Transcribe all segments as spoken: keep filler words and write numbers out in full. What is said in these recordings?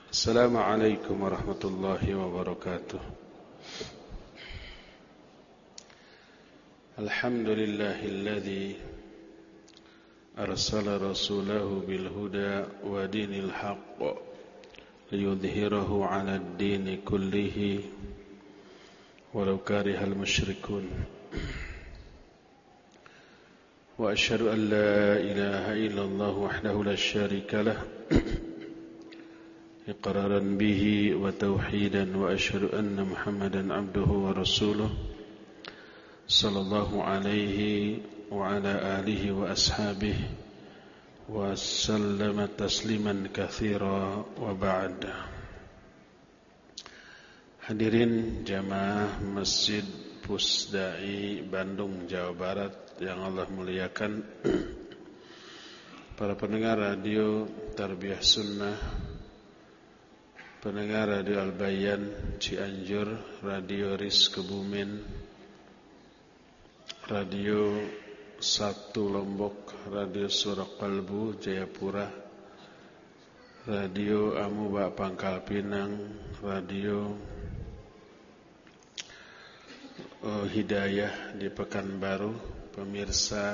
Assalamualaikum warahmatullahi wabarakatuh. Alhamdulillahilladzi arsala rasulahu bil huda wa dinil haqq liyudhhirahu 'alad dini kullihi walau karihal musyrikun. Wa asyhadu an la ilaha illallah wahdahu la syarika lah iqraran bihi wa tauhidan wa asyhadu anna Muhammadan abduhu wa rasuluh sallallahu alaihi wa ala alihi wa ashabihi wa sallama tasliman katsira wa ba'd. Hadirin jamaah Masjid Pusdai Bandung, Jawa Barat yang Allah muliakan, para pendengar radio Tarbiyah Sunnah, pendengar radio Al-Bayan Cianjur, radio Ris Kebumen, radio satu Lombok, radio Surak Kalbu Jayapura, radio Amuba Pangkal Pinang, radio uh, Hidayah di Pekanbaru, pemirsa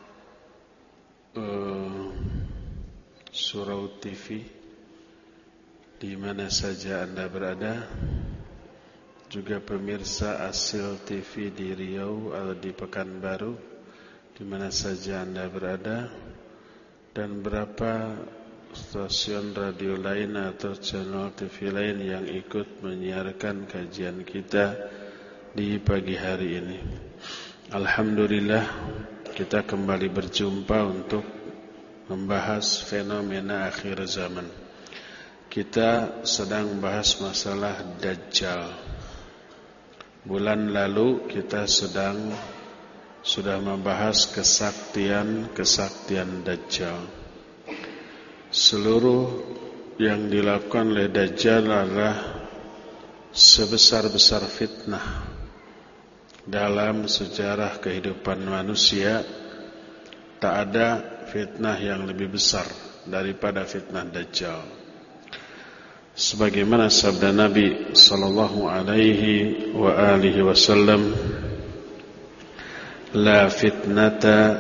uh, Surau T V di mana saja Anda berada, juga pemirsa Asil T V di Riau atau di Pekanbaru, di mana saja Anda berada, dan berapa stasiun radio lain atau channel T V lain yang ikut menyiarkan kajian kita di pagi hari ini. Alhamdulillah, kita kembali berjumpa untuk membahas fenomena akhir zaman. Kita sedang bahas masalah Dajjal. Bulan lalu kita sedang sudah membahas kesaktian-kesaktian Dajjal. Seluruh yang dilakukan oleh Dajjal adalah sebesar-besar fitnah dalam sejarah kehidupan manusia. Tak ada fitnah yang lebih besar daripada fitnah Dajjal. Sebagaimana sabda Nabi sallallahu alaihi wa alihi wasallam, la fitnata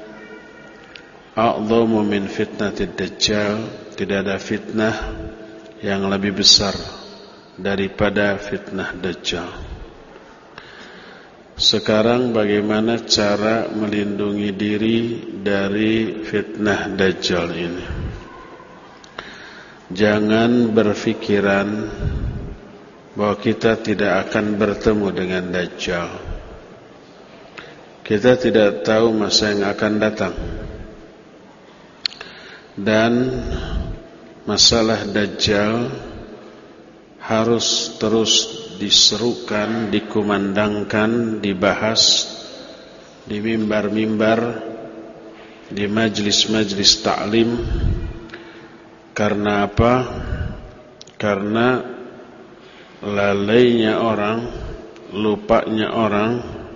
a'dhamu min fitnatid dajjal, tidak ada fitnah yang lebih besar daripada fitnah Dajjal. Sekarang bagaimana cara melindungi diri dari fitnah Dajjal ini? Jangan berfikiran bahwa kita tidak akan bertemu dengan Dajjal. Kita tidak tahu masa yang akan datang. Dan masalah Dajjal harus terus diserukan, dikumandangkan, dibahas di mimbar-mimbar, di majlis-majlis ta'lim. Karena apa? Karena lalainya orang, lupanya orang,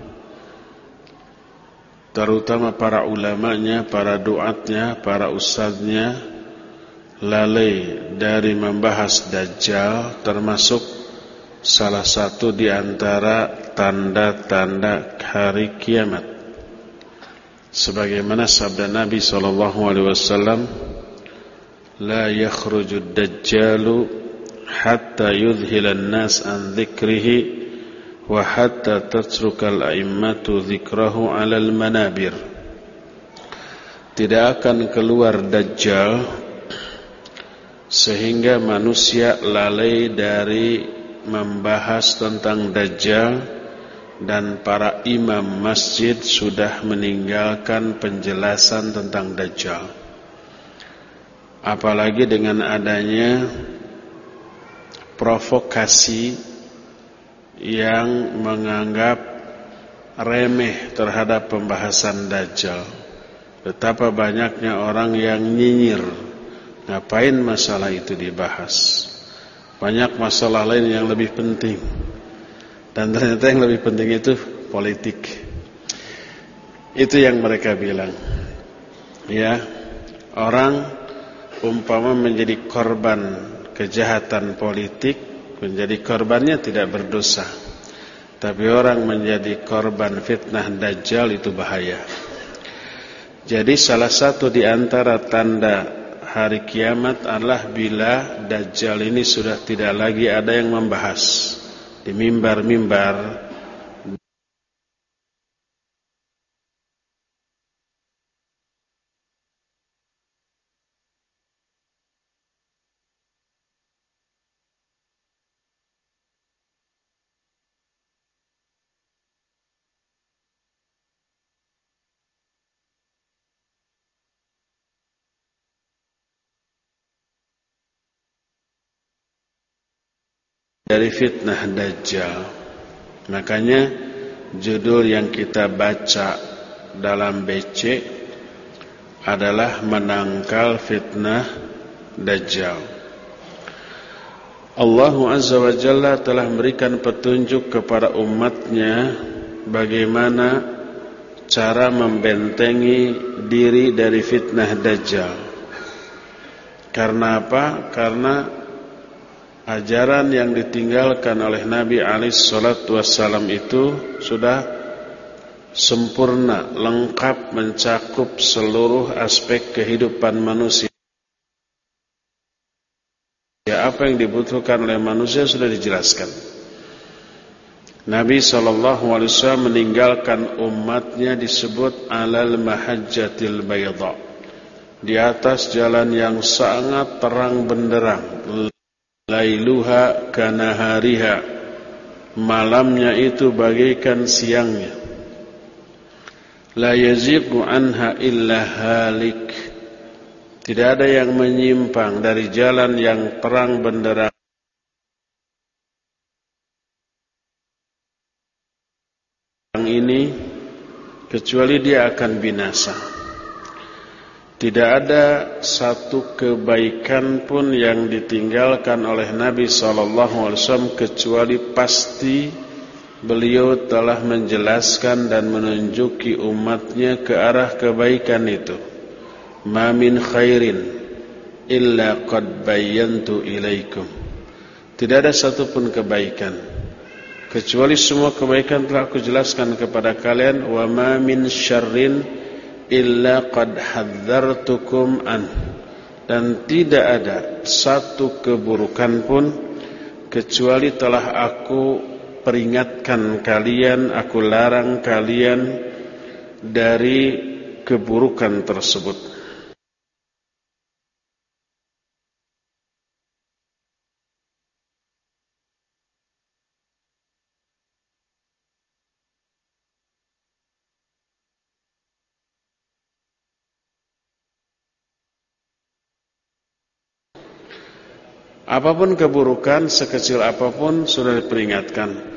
terutama para ulamanya, para duatnya, para ustadznya, lalai dari membahas Dajjal, termasuk salah satu di antara tanda-tanda hari kiamat. Sebagaimana sabda Nabi sallallahu alaihi wasallam, la yakhrujud dajjalu hatta yudhilan nas an dhikrihi wa hatta tatrukal a'immatu dhikrahu alal manabir. Tidak akan keluar Dajjal sehingga manusia lalai dari membahas tentang Dajjal, dan para imam masjid sudah meninggalkan penjelasan tentang Dajjal. Apalagi dengan adanya provokasi yang menganggap remeh terhadap pembahasan Dajjal. Betapa banyaknya orang yang nyinyir, ngapain masalah itu dibahas? Banyak masalah lain yang lebih penting. Dan ternyata yang lebih penting itu politik. Itu yang mereka bilang. Ya, orang umpama menjadi korban kejahatan politik, menjadi korbannya tidak berdosa. Tapi orang menjadi korban fitnah Dajjal itu bahaya. Jadi salah satu di antara tanda hari kiamat adalah bila Dajjal ini sudah tidak lagi ada yang membahas di mimbar-mimbar. Dari fitnah Dajjal. Makanya judul yang kita baca dalam B C adalah menangkal fitnah Dajjal. Allah Azza wa Jalla telah memberikan petunjuk kepada umatnya bagaimana cara membentengi diri dari fitnah Dajjal. Karena apa? Karena ajaran yang ditinggalkan oleh Nabi alaihi salatu wassalam itu sudah sempurna, lengkap, mencakup seluruh aspek kehidupan manusia. Ya, apa yang dibutuhkan oleh manusia sudah dijelaskan. Nabi sallallahu alaihi wasallam meninggalkan umatnya disebut alal mahajjatil bayda, di atas jalan yang sangat terang benderang. Lailuha kanahariha, malamnya itu bagaikan siangnya. La yaziqu anha illa halik, tidak ada yang menyimpang dari jalan yang terang benderang ini kecuali dia akan binasa. Tidak ada satu kebaikan pun yang ditinggalkan oleh Nabi sallallahu alaihi wasallam kecuali pasti beliau telah menjelaskan dan menunjuki umatnya ke arah kebaikan itu. Ma min khairin illa qad bayyantu ilaikum. Tidak ada satupun kebaikan kecuali semua kebaikan telah aku jelaskan kepada kalian. Wa ma min syarrin illa qad hadzartukum an, dan tidak ada satu keburukan pun kecuali telah aku peringatkan kalian, aku larang kalian dari keburukan tersebut. Apapun keburukan, sekecil apapun sudah diperingatkan.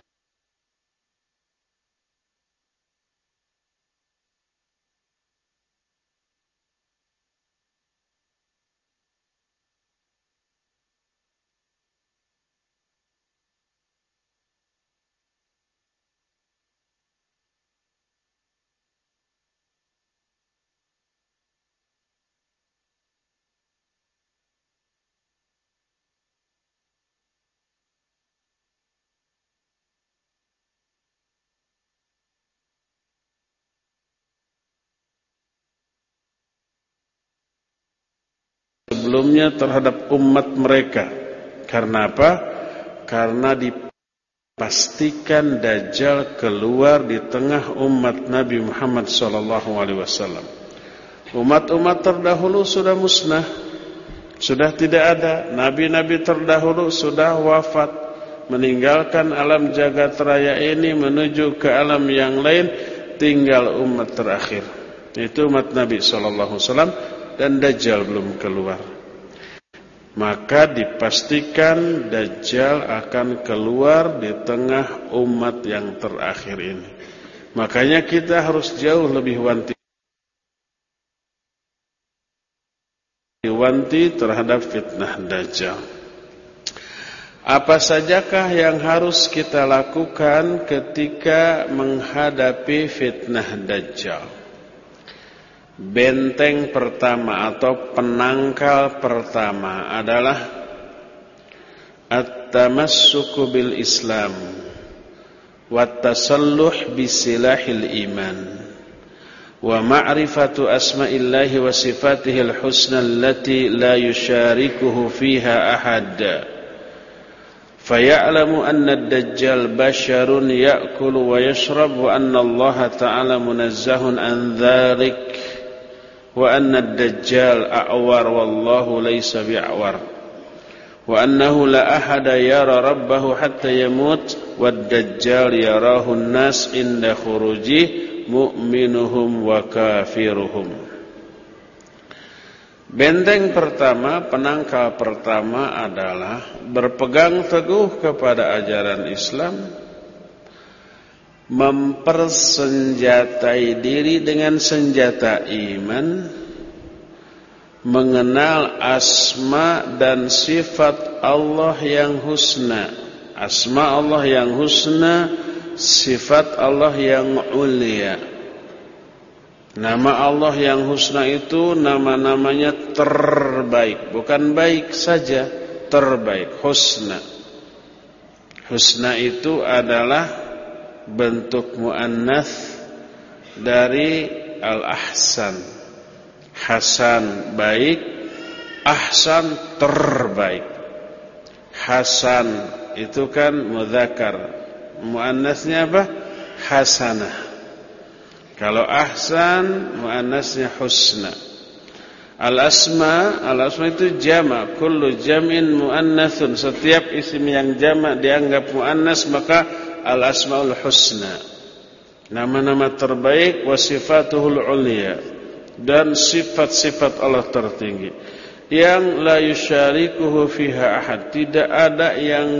Sebelumnya terhadap umat mereka. Karena apa? Karena dipastikan Dajjal keluar di tengah umat Nabi Muhammad sallallahu alaihi wasallam. Umat-umat terdahulu sudah musnah, sudah tidak ada. Nabi-nabi terdahulu sudah wafat, meninggalkan alam jagat raya ini menuju ke alam yang lain. Tinggal umat terakhir, yaitu umat Nabi sallallahu alaihi wasallam, dan Dajjal belum keluar. Maka dipastikan Dajjal akan keluar di tengah umat yang terakhir ini. Makanya kita harus jauh lebih wanti-wanti terhadap fitnah Dajjal. Apa sajakah yang harus kita lakukan ketika menghadapi fitnah Dajjal? Benteng pertama atau penangkal pertama adalah at-tamassuku bil Islam wat-tasalluh bisilahil iman wa ma'rifatu asma'illahi wa sifatihil husna allati la yusharikuhu fiha ahad faya'lamu anna ad-dajjal basharun ya'kulu wa yashrab wa anna Allah ta'ala munazzahun an dhalik wa anna ad-dajjal a'war wallahu laysa bi'awar wa annahu la ahada yara rabbahu hatta yamut wad-dajjal yarahu an-nas inda khuruji mu'minuhum wa kafiruhum. Benteng pertama, penangkal pertama adalah berpegang teguh kepada ajaran Islam, mempersenjatai diri dengan senjata iman, mengenal asma dan sifat Allah yang husna. Asma Allah yang husna, sifat Allah yang ulia. Nama Allah yang husna itu nama-namanya terbaik, bukan baik saja, terbaik, husna. Husna itu adalah bentuk muannats dari al-ahsan. Hasan baik, ahsan terbaik. Hasan itu kan mudzakkar, muannasnya apa? Hasanah. Kalau ahsan muannasnya husna. Al-asma, al-asma itu jama', kullu jam'in muannatsun. Setiap isim yang jama' dianggap muannas maka al-asmaul husna. Nama-nama terbaik wa sifatuhul ulia. Dan sifat-sifat Allah tertinggi yang la yusyarikuhu fiha ahad, tidak ada yang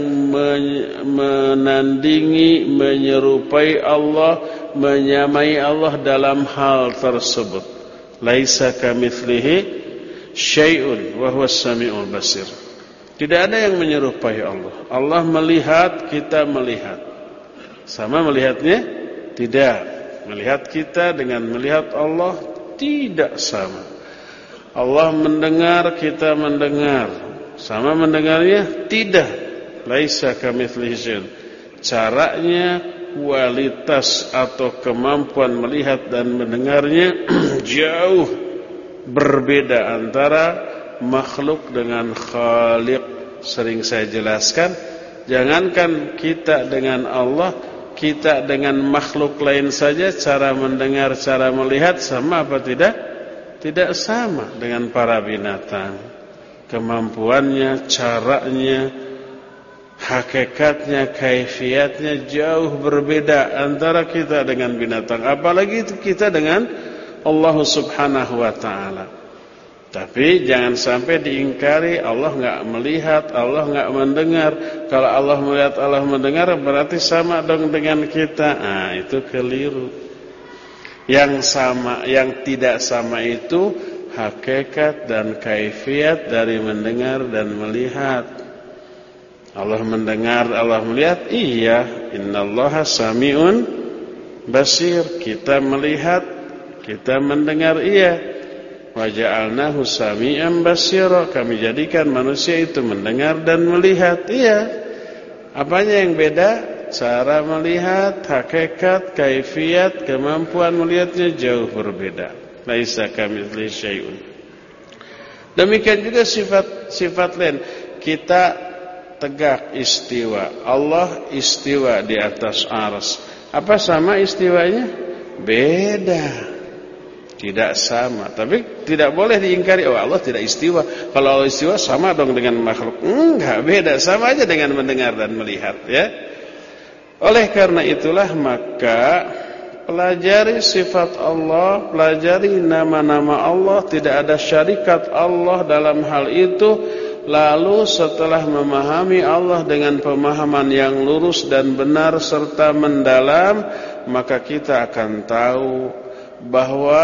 menandingi, menyerupai Allah, menyamai Allah dalam hal tersebut. Laisa kamitslihi syai'un wa huwas samiul basir. Tidak ada yang menyerupai Allah. Allah melihat, kita melihat. Sama melihatnya? Tidak. Melihat kita dengan melihat Allah tidak sama. Allah mendengar, kita mendengar. Sama mendengarnya? Tidak. Laisa kamitslihi syai'un. Caranya, kualitas atau kemampuan melihat dan mendengarnya jauh berbeda antara makhluk dengan Khaliq. Sering saya jelaskan, jangankan kita dengan Allah, kita dengan makhluk lain saja cara mendengar, cara melihat sama apa tidak? Tidak sama dengan para binatang. Kemampuannya, caranya, hakikatnya, kaifiatnya jauh berbeda antara kita dengan binatang. Apalagi kita dengan Allah Subhanahu wa ta'ala. Tapi jangan sampai diingkari Allah enggak melihat, Allah enggak mendengar. Kalau Allah melihat, Allah mendengar berarti sama dong dengan kita. Ah, itu keliru. Yang sama, yang tidak sama itu hakikat dan kaifiat dari mendengar dan melihat. Allah mendengar, Allah melihat, iya. Innallaha sami'un basir. Kita melihat, kita mendengar, iya. Wa ja'alnahu sami'an basira, kami jadikan manusia itu mendengar dan melihat. Iya. Apanya yang beda? Cara melihat, hakikat, kaifiat, kemampuan melihatnya jauh berbeda. Laisa kamitslihi syai'un. Demikian juga sifat-sifat lain. Kita tegak istiwa. Allah istiwa di atas arsy. Apa sama istiwanya? Beda. Tidak sama. Tapi tidak boleh diingkari, oh Allah tidak istiwa. Kalau Allah istiwa sama dong dengan makhluk. Enggak, beda. Sama aja dengan mendengar dan melihat, ya. Oleh karena itulah maka pelajari sifat Allah, pelajari nama-nama Allah, tidak ada syarikat Allah dalam hal itu. Lalu setelah memahami Allah dengan pemahaman yang lurus dan benar serta mendalam, maka kita akan tahu bahwa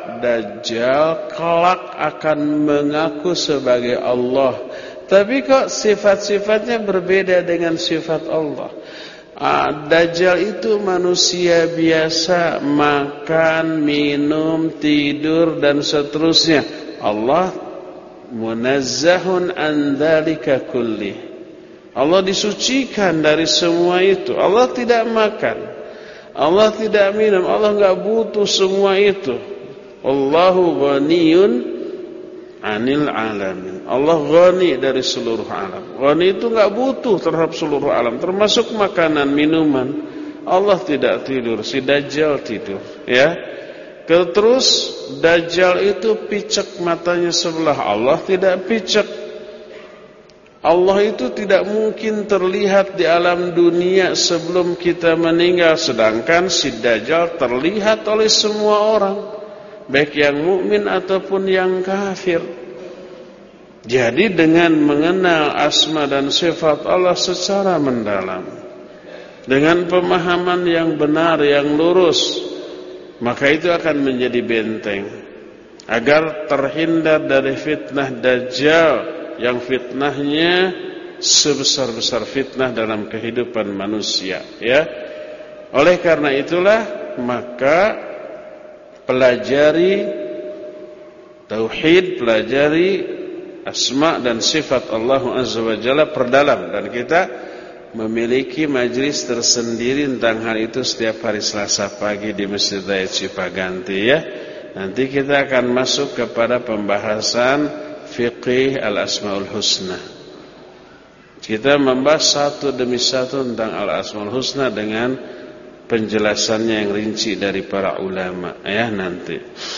Dajjal kelak akan mengaku sebagai Allah. Tapi kok sifat-sifatnya berbeda dengan sifat Allah. Ah, Dajjal itu manusia biasa, makan, minum, tidur dan seterusnya. Allah munazzahun an dzalika kulli. Allah disucikan dari semua itu. Allah tidak makan, Allah tidak minum, Allah enggak butuh semua itu. Allahu ghaniyun 'anil 'alamin. Allah ghani dari seluruh alam. Ghani itu enggak butuh terhadap seluruh alam, termasuk makanan, minuman. Allah tidak tidur, si Dajjal tidur, ya. Terus Dajjal itu picek matanya sebelah, Allah tidak picek. Allah itu tidak mungkin terlihat di alam dunia sebelum kita meninggal, sedangkan si Dajjal terlihat oleh semua orang, baik yang mukmin ataupun yang kafir. Jadi dengan mengenal asma dan sifat Allah secara mendalam, dengan pemahaman yang benar, yang lurus, maka itu akan menjadi benteng agar terhindar dari fitnah Dajjal yang fitnahnya sebesar-besar fitnah dalam kehidupan manusia, ya. Oleh karena itulah maka pelajari tauhid, pelajari asma dan sifat Allah Azza wa Jalla, perdalam, dan kita memiliki majlis tersendiri tentang hal itu setiap hari Selasa pagi di Masjid Raya Cipaganti, ya. Nanti kita akan masuk kepada pembahasan fiqih al-asmaul husna. Kita membahas satu demi satu tentang al-asmaul husna dengan penjelasannya yang rinci dari para ulama, ya, nanti.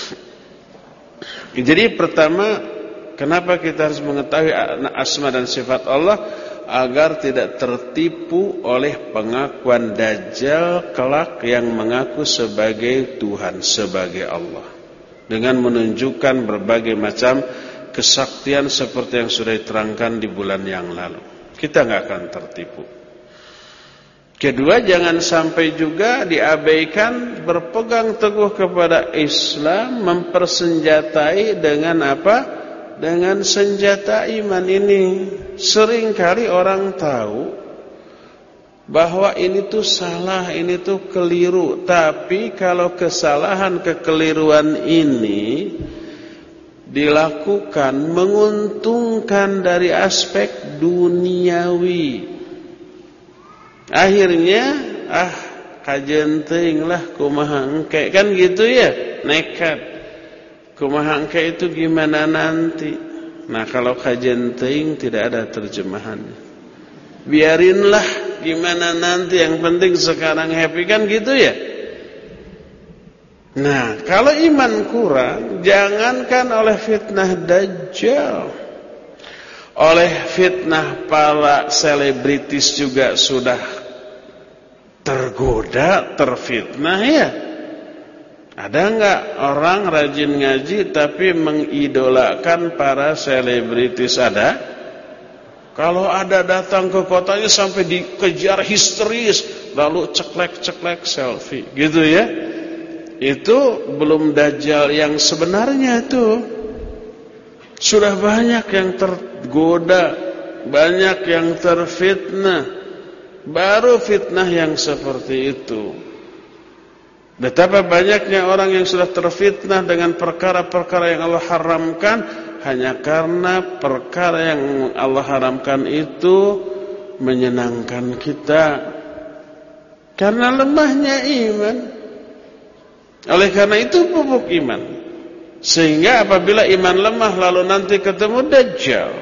Jadi pertama, kenapa kita harus mengetahui asma dan sifat Allah? Agar tidak tertipu oleh pengakuan Dajjal kelak yang mengaku sebagai Tuhan, sebagai Allah, dengan menunjukkan berbagai macam kesaktian seperti yang sudah diterangkan di bulan yang lalu. Kita nggak akan tertipu. Kedua, jangan sampai juga diabaikan berpegang teguh kepada Islam, mempersenjatai dengan apa? Dengan senjata iman ini. Seringkali orang tahu bahwa ini tuh salah, ini tuh keliru. Tapi kalau kesalahan, kekeliruan ini dilakukan menguntungkan dari aspek duniawi, akhirnya ah kajenting lah kumaha engke, kan gitu ya, nekat kumaha engke itu gimana nanti. Nah, kalau kajenting tidak ada terjemahannya, biarinlah gimana nanti, yang penting sekarang happy, kan gitu ya. Nah, kalau iman kurang, jangankan oleh fitnah Dajjal, oleh fitnah para selebritis juga sudah tergoda, terfitnah, ya. Ada enggak orang rajin ngaji tapi mengidolakan para selebritis? Ada. Kalau ada, datang ke kotanya sampai dikejar histeris, lalu ceklek-ceklek selfie, gitu ya. Itu belum Dajjal yang sebenarnya itu. Sudah banyak yang tergoda, banyak yang terfitnah. Baru fitnah yang seperti itu. Betapa banyaknya orang yang sudah terfitnah dengan perkara-perkara yang Allah haramkan, hanya karena perkara yang Allah haramkan itu menyenangkan kita, karena lemahnya iman. Oleh karena itu pupuk iman. Sehingga apabila iman lemah lalu nanti ketemu Dajjal,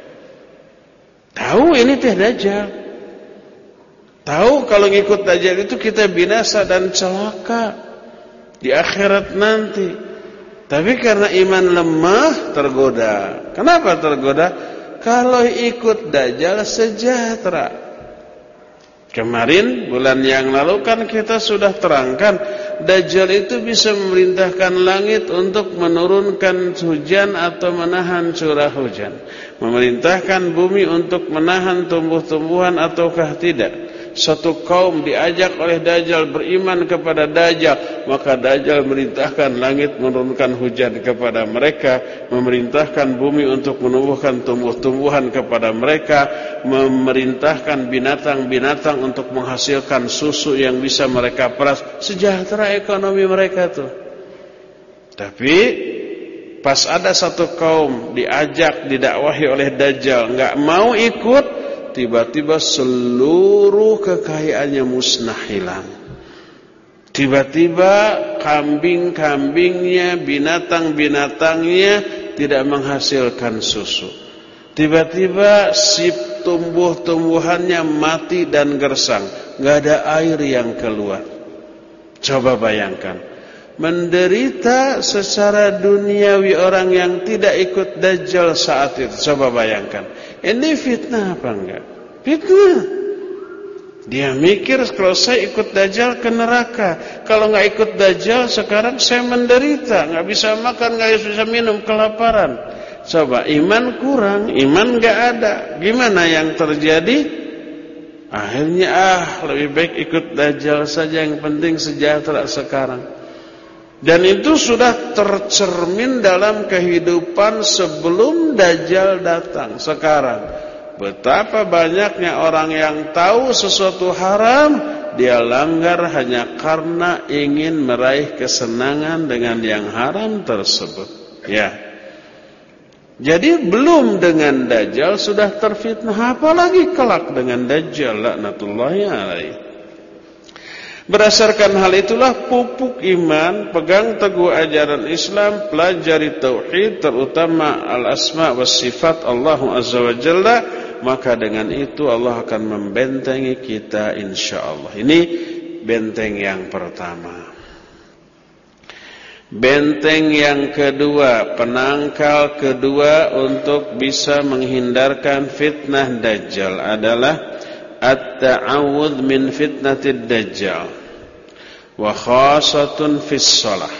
tahu ini teh Dajjal, tahu kalau ngikut Dajjal itu kita binasa dan celaka di akhirat nanti. Tapi karena iman lemah, tergoda. Kenapa tergoda? Kalau ikut Dajjal sejahtera. Kemarin bulan yang lalu kan kita sudah terangkan, Dajjal itu bisa memerintahkan langit untuk menurunkan hujan atau menahan curah hujan, memerintahkan bumi untuk menahan tumbuh-tumbuhan ataukah tidak. Satu kaum diajak oleh Dajjal beriman kepada Dajjal, maka Dajjal merintahkan langit menurunkan hujan kepada mereka, memerintahkan bumi untuk menumbuhkan tumbuh-tumbuhan kepada mereka, memerintahkan binatang-binatang untuk menghasilkan susu yang bisa mereka peras. Sejahtera ekonomi mereka tuh. Tapi pas ada satu kaum diajak, didakwahi oleh Dajjal, enggak mau ikut, tiba-tiba seluruh kekayaannya musnah hilang. Tiba-tiba kambing-kambingnya, binatang-binatangnya tidak menghasilkan susu. Tiba-tiba si tumbuh-tumbuhannya mati dan gersang, nggak ada air yang keluar. Coba bayangkan, menderita secara duniawi orang yang tidak ikut Dajjal saat itu. Coba bayangkan, ini fitnah apa enggak? Fitnah. Dia mikir kalau saya ikut Dajjal ke neraka, kalau nggak ikut Dajjal sekarang saya menderita, nggak bisa makan, nggak bisa minum, kelaparan. Coba iman kurang, iman nggak ada, gimana yang terjadi? Akhirnya ah lebih baik ikut Dajjal saja, yang penting sejahtera sekarang. Dan itu sudah tercermin dalam kehidupan sebelum Dajjal datang. Sekarang betapa banyaknya orang yang tahu sesuatu haram, dia langgar hanya karena ingin meraih kesenangan dengan yang haram tersebut. Ya. Jadi belum dengan Dajjal sudah terfitnah, apalagi kelak dengan Dajjal laknatullahi alaihi. Berdasarkan hal itulah pupuk iman, pegang teguh ajaran Islam, pelajari tauhid, terutama al-asma wa sifat Allah azza wa jalla, maka dengan itu Allah akan membentengi kita insyaallah. Ini benteng yang pertama. Benteng yang kedua, penangkal kedua untuk bisa menghindarkan fitnah Dajjal adalah at-ta'awudz min fitnatid Dajjal wa khasatun fis shalah.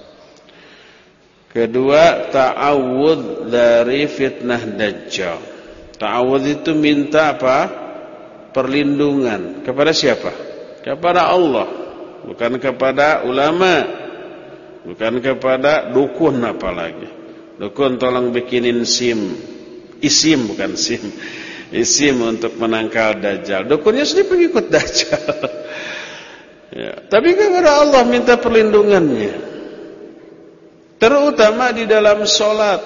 Kedua, ta'awudz dari fitnah Dajjal. Ta'awudz itu minta apa? Perlindungan. Kepada siapa? Kepada Allah, bukan kepada ulama, bukan kepada dukun apalagi. Dukun tolong bikinin SIM, isim bukan SIM, isim untuk menangkal Dajjal. Dukunnya sendiri pengikut Dajjal. Ya, tapi kepada Allah minta perlindungannya, terutama di dalam sholat.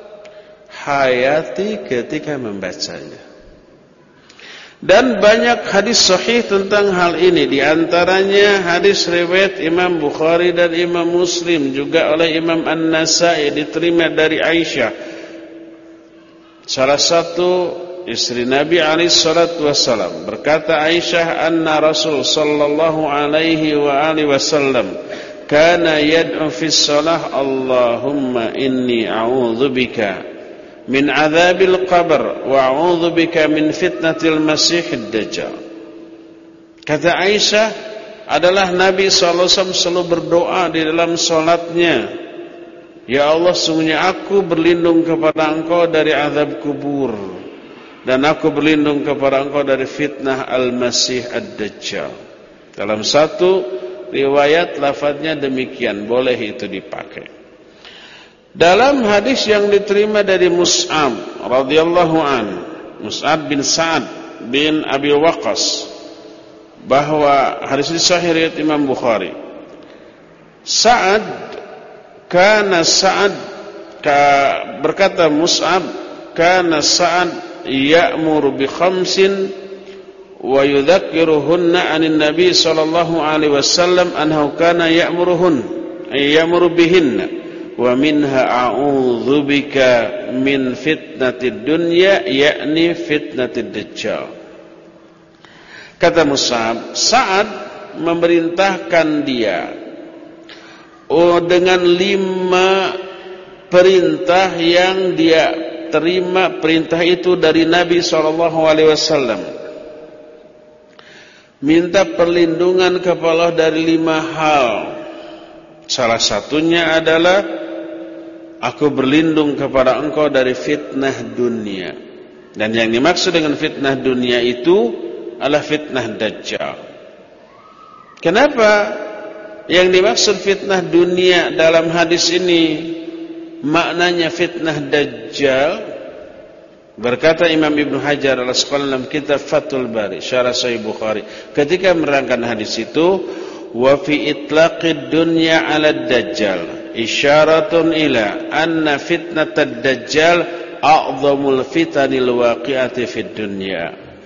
Hayati ketika membacanya. Dan banyak hadis sahih tentang hal ini. Di antaranya hadis riwayat Imam Bukhari dan Imam Muslim, juga oleh Imam An-Nasai, diterima dari Aisyah, salah satu istri Nabi alaihi salatu wassalam. Berkata Aisyah, anna Rasul sallallahu alaihi wa alihi wasallam kana yad'u fi shalah, Allahumma inni a'udzubika min adzabil qabr wa a'udzu bika min fitnatil masiihid dajjal. Kata Aisyah, adalah Nabi sallallahu alaihi wasallam selalu berdoa di dalam salatnya, ya Allah, sungguhnya aku berlindung kepada Engkau dari azab kubur, dan aku berlindung kepada Engkau dari fitnah al-masih ad-dajjal. Dalam satu riwayat lafadznya demikian, boleh itu dipakai. Dalam hadis yang diterima dari Mus'ab radhiyallahu an, Mus'ab bin Sa'ad bin Abi Waqqas, bahwa hadis ini sahih riwayat Imam Bukhari. Sa'ad kana Sa'ad ka, berkata Mus'ab, kana Sa'ad ya'muru bi khamsin wa yudhakkiruhunna 'anin nabi sallallahu alaihi wasallam annahu kana ya'muruhun ay ya'muru bihinna wa minha a'udzu bika min fitnatid dunya, yakni fitnatid dajjal. Kata Mus'ab, Sa'ad memerintahkan dia oh, dengan lima perintah yang dia terima. Perintah itu dari Nabi shallallahu alaihi wasallam. Minta perlindungan kepada Allah dari lima hal. Salah satunya adalah, aku berlindung kepada Engkau dari fitnah dunia. Dan yang dimaksud dengan fitnah dunia itu adalah fitnah Dajjal. Kenapa yang dimaksud fitnah dunia dalam hadis ini maknanya fitnah Dajjal? Berkata Imam Ibnu Hajar al-Asqalani dalam kitab Fathul Bari, Syarah Sahih Bukhari, ketika menerangkan hadis itu, wa fi itlaqid dunya 'ala ad-dajjal isyaratun ila anna fitnatad dajjal a'dhamul fitanil waqi'ati fid dunya.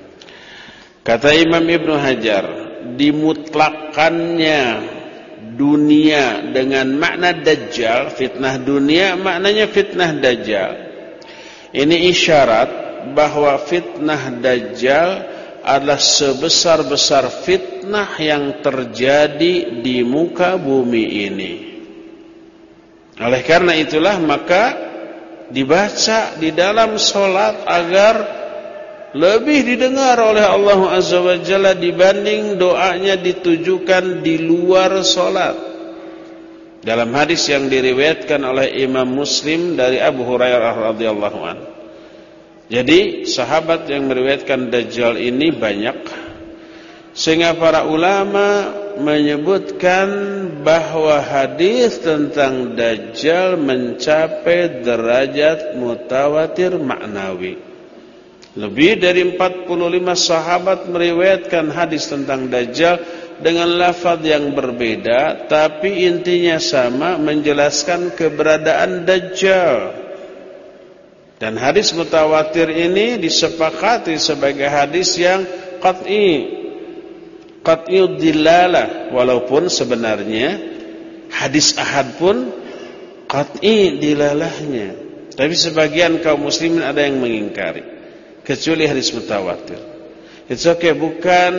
Kata Imam Ibnu Hajar, dimutlakannya dunia dengan makna dajjal, fitnah dunia maknanya fitnah dajjal. Ini isyarat bahwa fitnah dajjal adalah sebesar-besar fitnah yang terjadi di muka bumi ini. Oleh karena itulah maka dibaca di dalam solat agar lebih didengar oleh Allah Azza wa Jalla dibanding doanya ditujukan di luar solat. Dalam hadis yang diriwayatkan oleh Imam Muslim dari Abu Hurairah radhiyallahu anhu. Jadi sahabat yang meriwayatkan Dajjal ini banyak, sehingga para ulama menyebutkan bahwa hadis tentang Dajjal mencapai derajat mutawatir maknawi. Lebih dari empat puluh lima sahabat meriwayatkan hadis tentang Dajjal dengan lafaz yang berbeda, tapi intinya sama, menjelaskan keberadaan Dajjal. Dan hadis mutawatir ini disepakati sebagai hadis yang qat'i, qat'iyud dilalah, walaupun sebenarnya hadis ahad pun qat'i dilalahnya. Tapi sebagian kaum muslimin ada yang mengingkari, kecuali hadis mutawatir. It's okay, bukan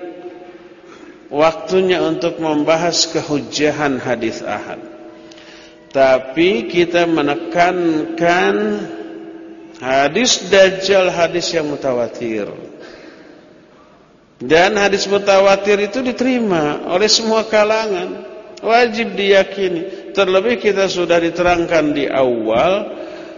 waktunya untuk membahas kehujahan hadis ahad. Tapi kita menekankan hadis Dajjal, hadis yang mutawatir. Dan hadis mutawatir itu diterima oleh semua kalangan, wajib diyakini. Terlebih kita sudah diterangkan di awal,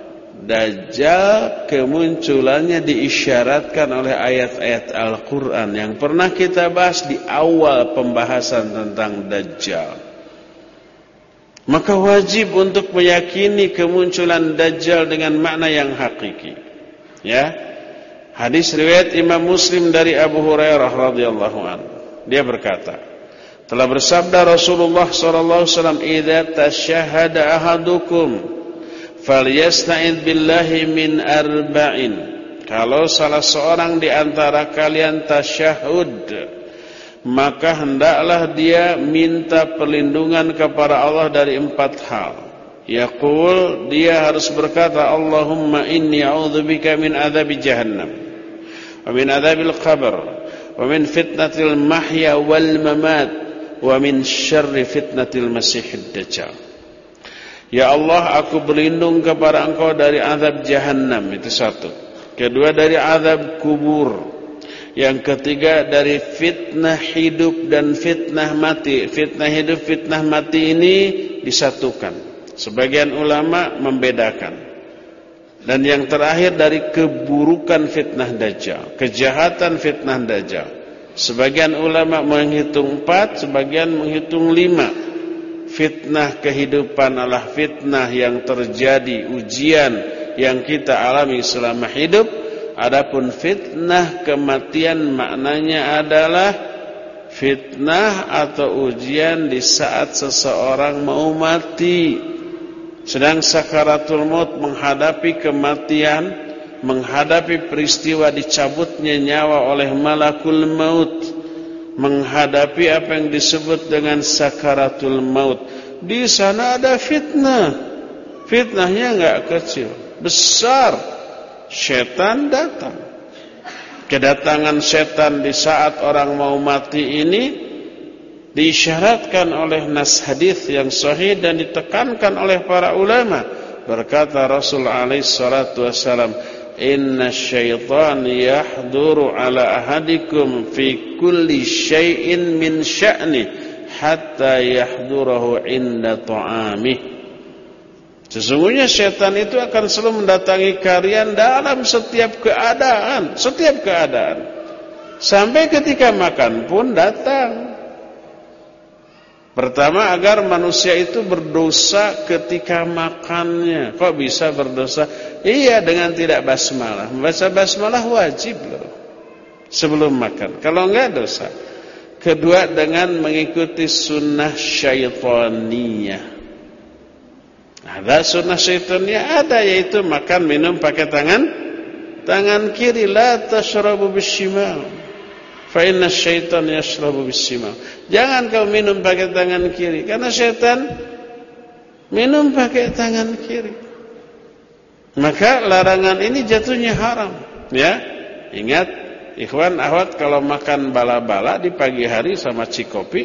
Dajjal kemunculannya diisyaratkan oleh ayat-ayat Al-Quran yang pernah kita bahas di awal pembahasan tentang Dajjal. Maka wajib untuk meyakini kemunculan Dajjal dengan makna yang hakiki. Ya, hadis riwayat Imam Muslim dari Abu Hurairah radhiyallahu anhu. Dia berkata, telah bersabda Rasulullah sallallahu alaihi wasallam, "Idza tasyahhada ahadukum falyasta'id billahi min arba'in." Kalau salah seorang di antara kalian tasyahud, maka hendaklah dia minta perlindungan kepada Allah dari empat hal. Yaqul, dia harus berkata, Allahumma inni a'udzubika min adzabi jahannam, wa min adzabil qabr, wa min fitnatil mahya wal mamat, wa min syarri fitnatil masiihid dajjal. Ya Allah, aku berlindung kepada Engkau dari azab jahannam, itu satu. Kedua, dari azab kubur. Yang ketiga, dari fitnah hidup dan fitnah mati. Fitnah hidup, fitnah mati ini disatukan. Sebagian ulama membedakan. Dan yang terakhir, dari keburukan fitnah Dajjal, kejahatan fitnah Dajjal. Sebagian ulama menghitung empat, sebagian menghitung lima. Fitnah kehidupan adalah fitnah yang terjadi, ujian yang kita alami selama hidup. Adapun fitnah kematian maknanya adalah fitnah atau ujian di saat seseorang mau mati, sedang sakaratul maut, menghadapi kematian, menghadapi peristiwa dicabutnya nyawa oleh malakul maut, menghadapi apa yang disebut dengan sakaratul maut. Di sana ada fitnah. Fitnahnya enggak kecil, besar. Setan datang. Kedatangan setan di saat orang mau mati ini diisyaratkan oleh nas hadis yang sahih dan ditekankan oleh para ulama. Berkata Rasul alaihi salatu wassalam, "Inna syaitan yahduru ala ahadikum fi kulli syai'in min sya'ni hatta yahdurahu inda ta'amih." Sesungguhnya setan itu akan selalu mendatangi kalian dalam setiap keadaan, setiap keadaan. Sampai ketika makan pun datang. Pertama, agar manusia itu berdosa ketika makannya. Kok bisa berdosa? Iya, dengan tidak basmalah. Membaca basmalah wajib loh sebelum makan. Kalau enggak dosa. Kedua, dengan mengikuti sunnah syaitaniyah. Ada sunnah syaitaniyah, ada, yaitu makan minum pakai tangan tangan kiri. La tashrabu bishimal. Fa inna syaitan yashrabu bis-simal. Jangan kau minum pakai tangan kiri, karena syaitan minum pakai tangan kiri. Maka larangan ini jatuhnya haram, ya. Ingat, ikhwan akhwat, kalau makan bala-bala di pagi hari sama cikopi,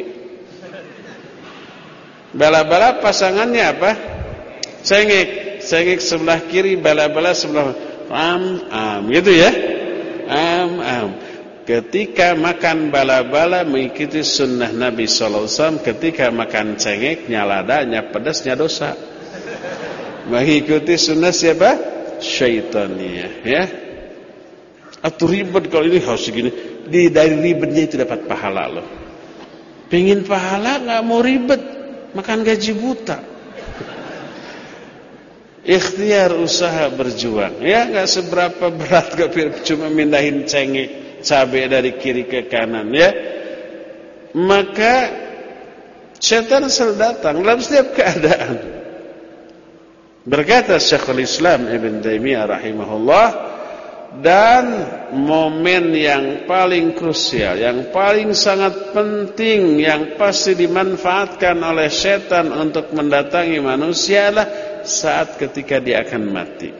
bala-bala pasangannya apa? Cengek, cengek sebelah kiri, bala-bala sebelah am am, gitu ya. Am am. Ketika makan bala-bala mengikuti sunnah Nabi sallallahu alaihi wasallam, ketika makan cengek nyaladanya pedasnya dosa. Mengikuti sunnah siapa? Syaitaniyah, ya. Atau ribet kalau ini harus segini. Di dari ribetnya itu dapat pahala loh. Pengen pahala nggak mau ribet, makan gaji buta. Ikhtiar usaha berjuang, ya nggak seberapa berat, cuma mindahin cengek cabai dari kiri ke kanan, ya. Maka setan selalu datang dalam setiap keadaan. Berkata Syekhul Islam Ibn Taimiyah rahimahullah, dan momen yang paling krusial, yang paling sangat penting, yang pasti dimanfaatkan oleh setan untuk mendatangi manusia adalah saat ketika dia akan mati.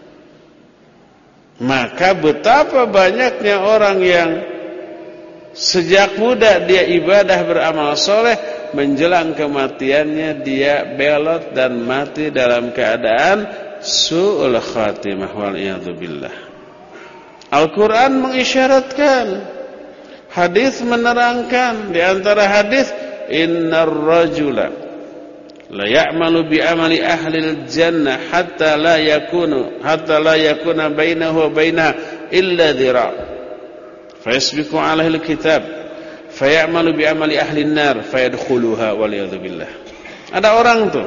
Maka betapa banyaknya orang yang sejak muda dia ibadah beramal soleh, menjelang kematiannya dia belot dan mati dalam keadaan su'ul khatimah, wal'iyadzubillah. Al-Quran mengisyaratkan, hadis menerangkan, di antara hadis, innar rajula la ya'malu bi amali ahli al-jannah hatta la yakunu hatta la yakuna bainahu wa bainaha illa dhira' fa yasbiqu 'alaihi al-kitab fa ya'malu bi amali ahli an-nar fa yadkhuluha wal yadhu billah. Ada orang tuh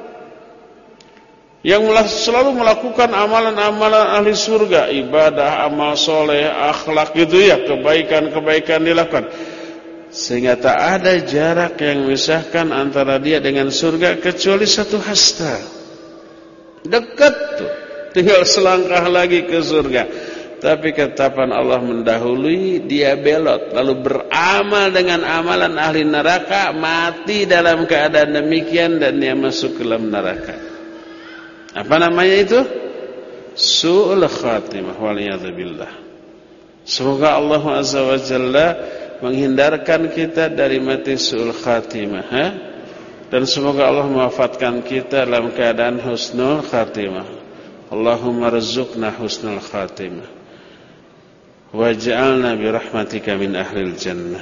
yang selalu melakukan amalan-amalan ahli surga, ibadah, amal soleh, akhlak gitu ya, kebaikan-kebaikan dilakukan, sehingga tak ada jarak yang memisahkan antara dia dengan surga kecuali satu hasta. Dekat tuh, tinggal selangkah lagi ke surga. Tapi ketetapan Allah mendahului, dia belot lalu beramal dengan amalan ahli neraka, mati dalam keadaan demikian dan dia masuk ke dalam neraka. Apa namanya itu? Su'ul khatimah, wal'iyadzubillah. Semoga Allah Azza wa Jalla menghindarkan kita dari mati su'ul khatimah, ha? Dan semoga Allah mewafatkan kita dalam keadaan husnul khatimah. Allahumma rzuqna husnul khatimah waj'alna birahmatika min ahlil jannah.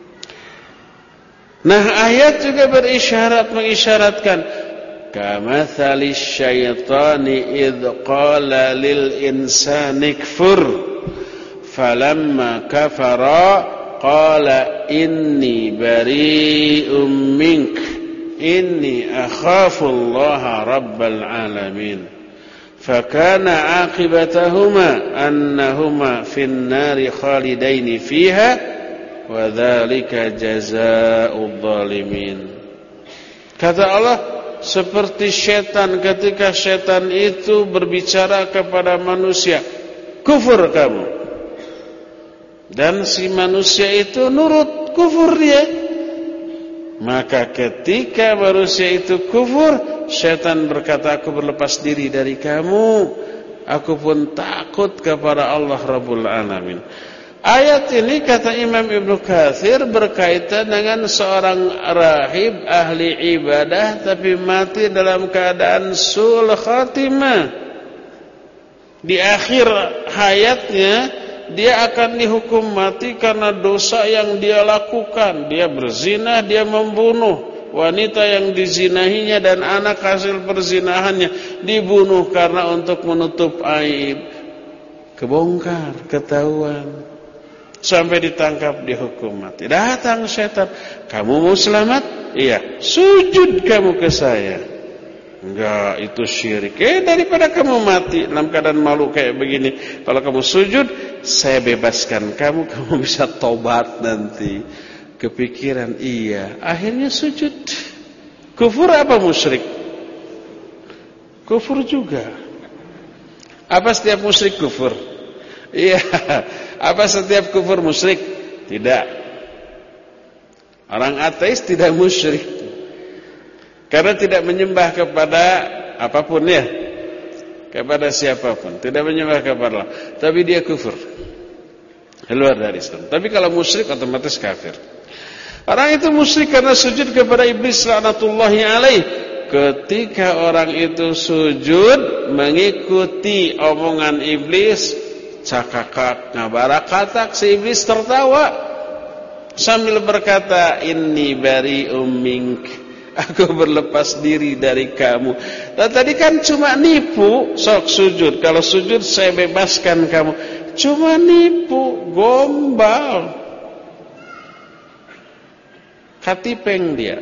Nah, ayat juga berisyarat, mengisyaratkan kamathali syaitani idh qala lil insani kfur falamma kafara qala inni bari'um mink inni akhafu allaha rabbal alamin fakana aqibatahuma annahuma fin nari khalidaini fiha wa dzalika jazaa'udz zalimin. Kata Allah, seperti setan ketika setan itu berbicara kepada manusia, kufur kamu, dan si manusia itu nurut, kufur dia. Maka ketika manusia itu kufur, setan berkata, aku berlepas diri dari kamu, aku pun takut kepada Allah Rabbul Alamin. Ayat ini kata Imam Ibnu Katsir berkaitan dengan seorang rahib ahli ibadah tapi mati dalam keadaan su'ul khatimah. Di akhir hayatnya dia akan dihukum mati karena dosa yang dia lakukan. Dia berzina, dia membunuh wanita yang dizinahinya dan anak hasil perzinahannya, dibunuh karena untuk menutup aib. Kebongkar, ketahuan, sampai ditangkap, dihukum mati. Datang setan, kamu mau selamat? Iya. Sujud kamu ke saya. Enggak, itu syirik. Eh, daripada kamu mati dalam keadaan malu kayak begini, kalau kamu sujud, saya bebaskan kamu, kamu bisa tobat nanti. Kepikiran, iya. Akhirnya sujud. Kufur apa musyrik? Kufur juga. Apa setiap musyrik kufur? Iya. Apa setiap kufur musyrik? Tidak. Orang ateis tidak musyrik. Karena tidak menyembah kepada apapun ya. Kepada siapapun. Tidak menyembah kepada Allah. Tapi dia kufur. Keluar dari Islam. Tapi kalau musyrik otomatis kafir. Orang itu musyrik karena sujud kepada iblis laknatullahi alaih. Ketika orang itu sujud mengikuti omongan iblis, cakakak ngabarakatak, si iblis tertawa sambil berkata, inni bari'um mink, aku berlepas diri dari kamu. Nah, tadi kan cuma nipu, sok sujud. Kalau sujud saya bebaskan kamu. Cuma nipu, gombal, katipeng dia.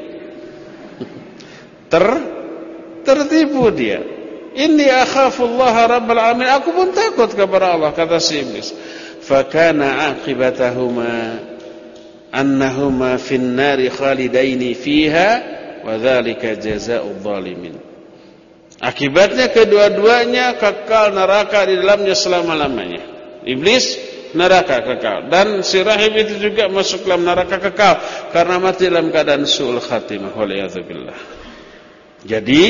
Ter tertipu dia. Inni akhafullaha rabbal alamin. Aku pun takut kepada Allah, kata si iblis. Fakana aqibatahuma annahuma fin nari khalidaini fiha wa dzalika jazaa'udz zalimin. Akibatnya kedua-duanya kekal neraka di dalamnya selama-lamanya. Iblis neraka kekal dan si rahib itu juga masuk dalam neraka kekal karena mati dalam keadaan su'ul khatimah. Waliyadzubillah. Jadi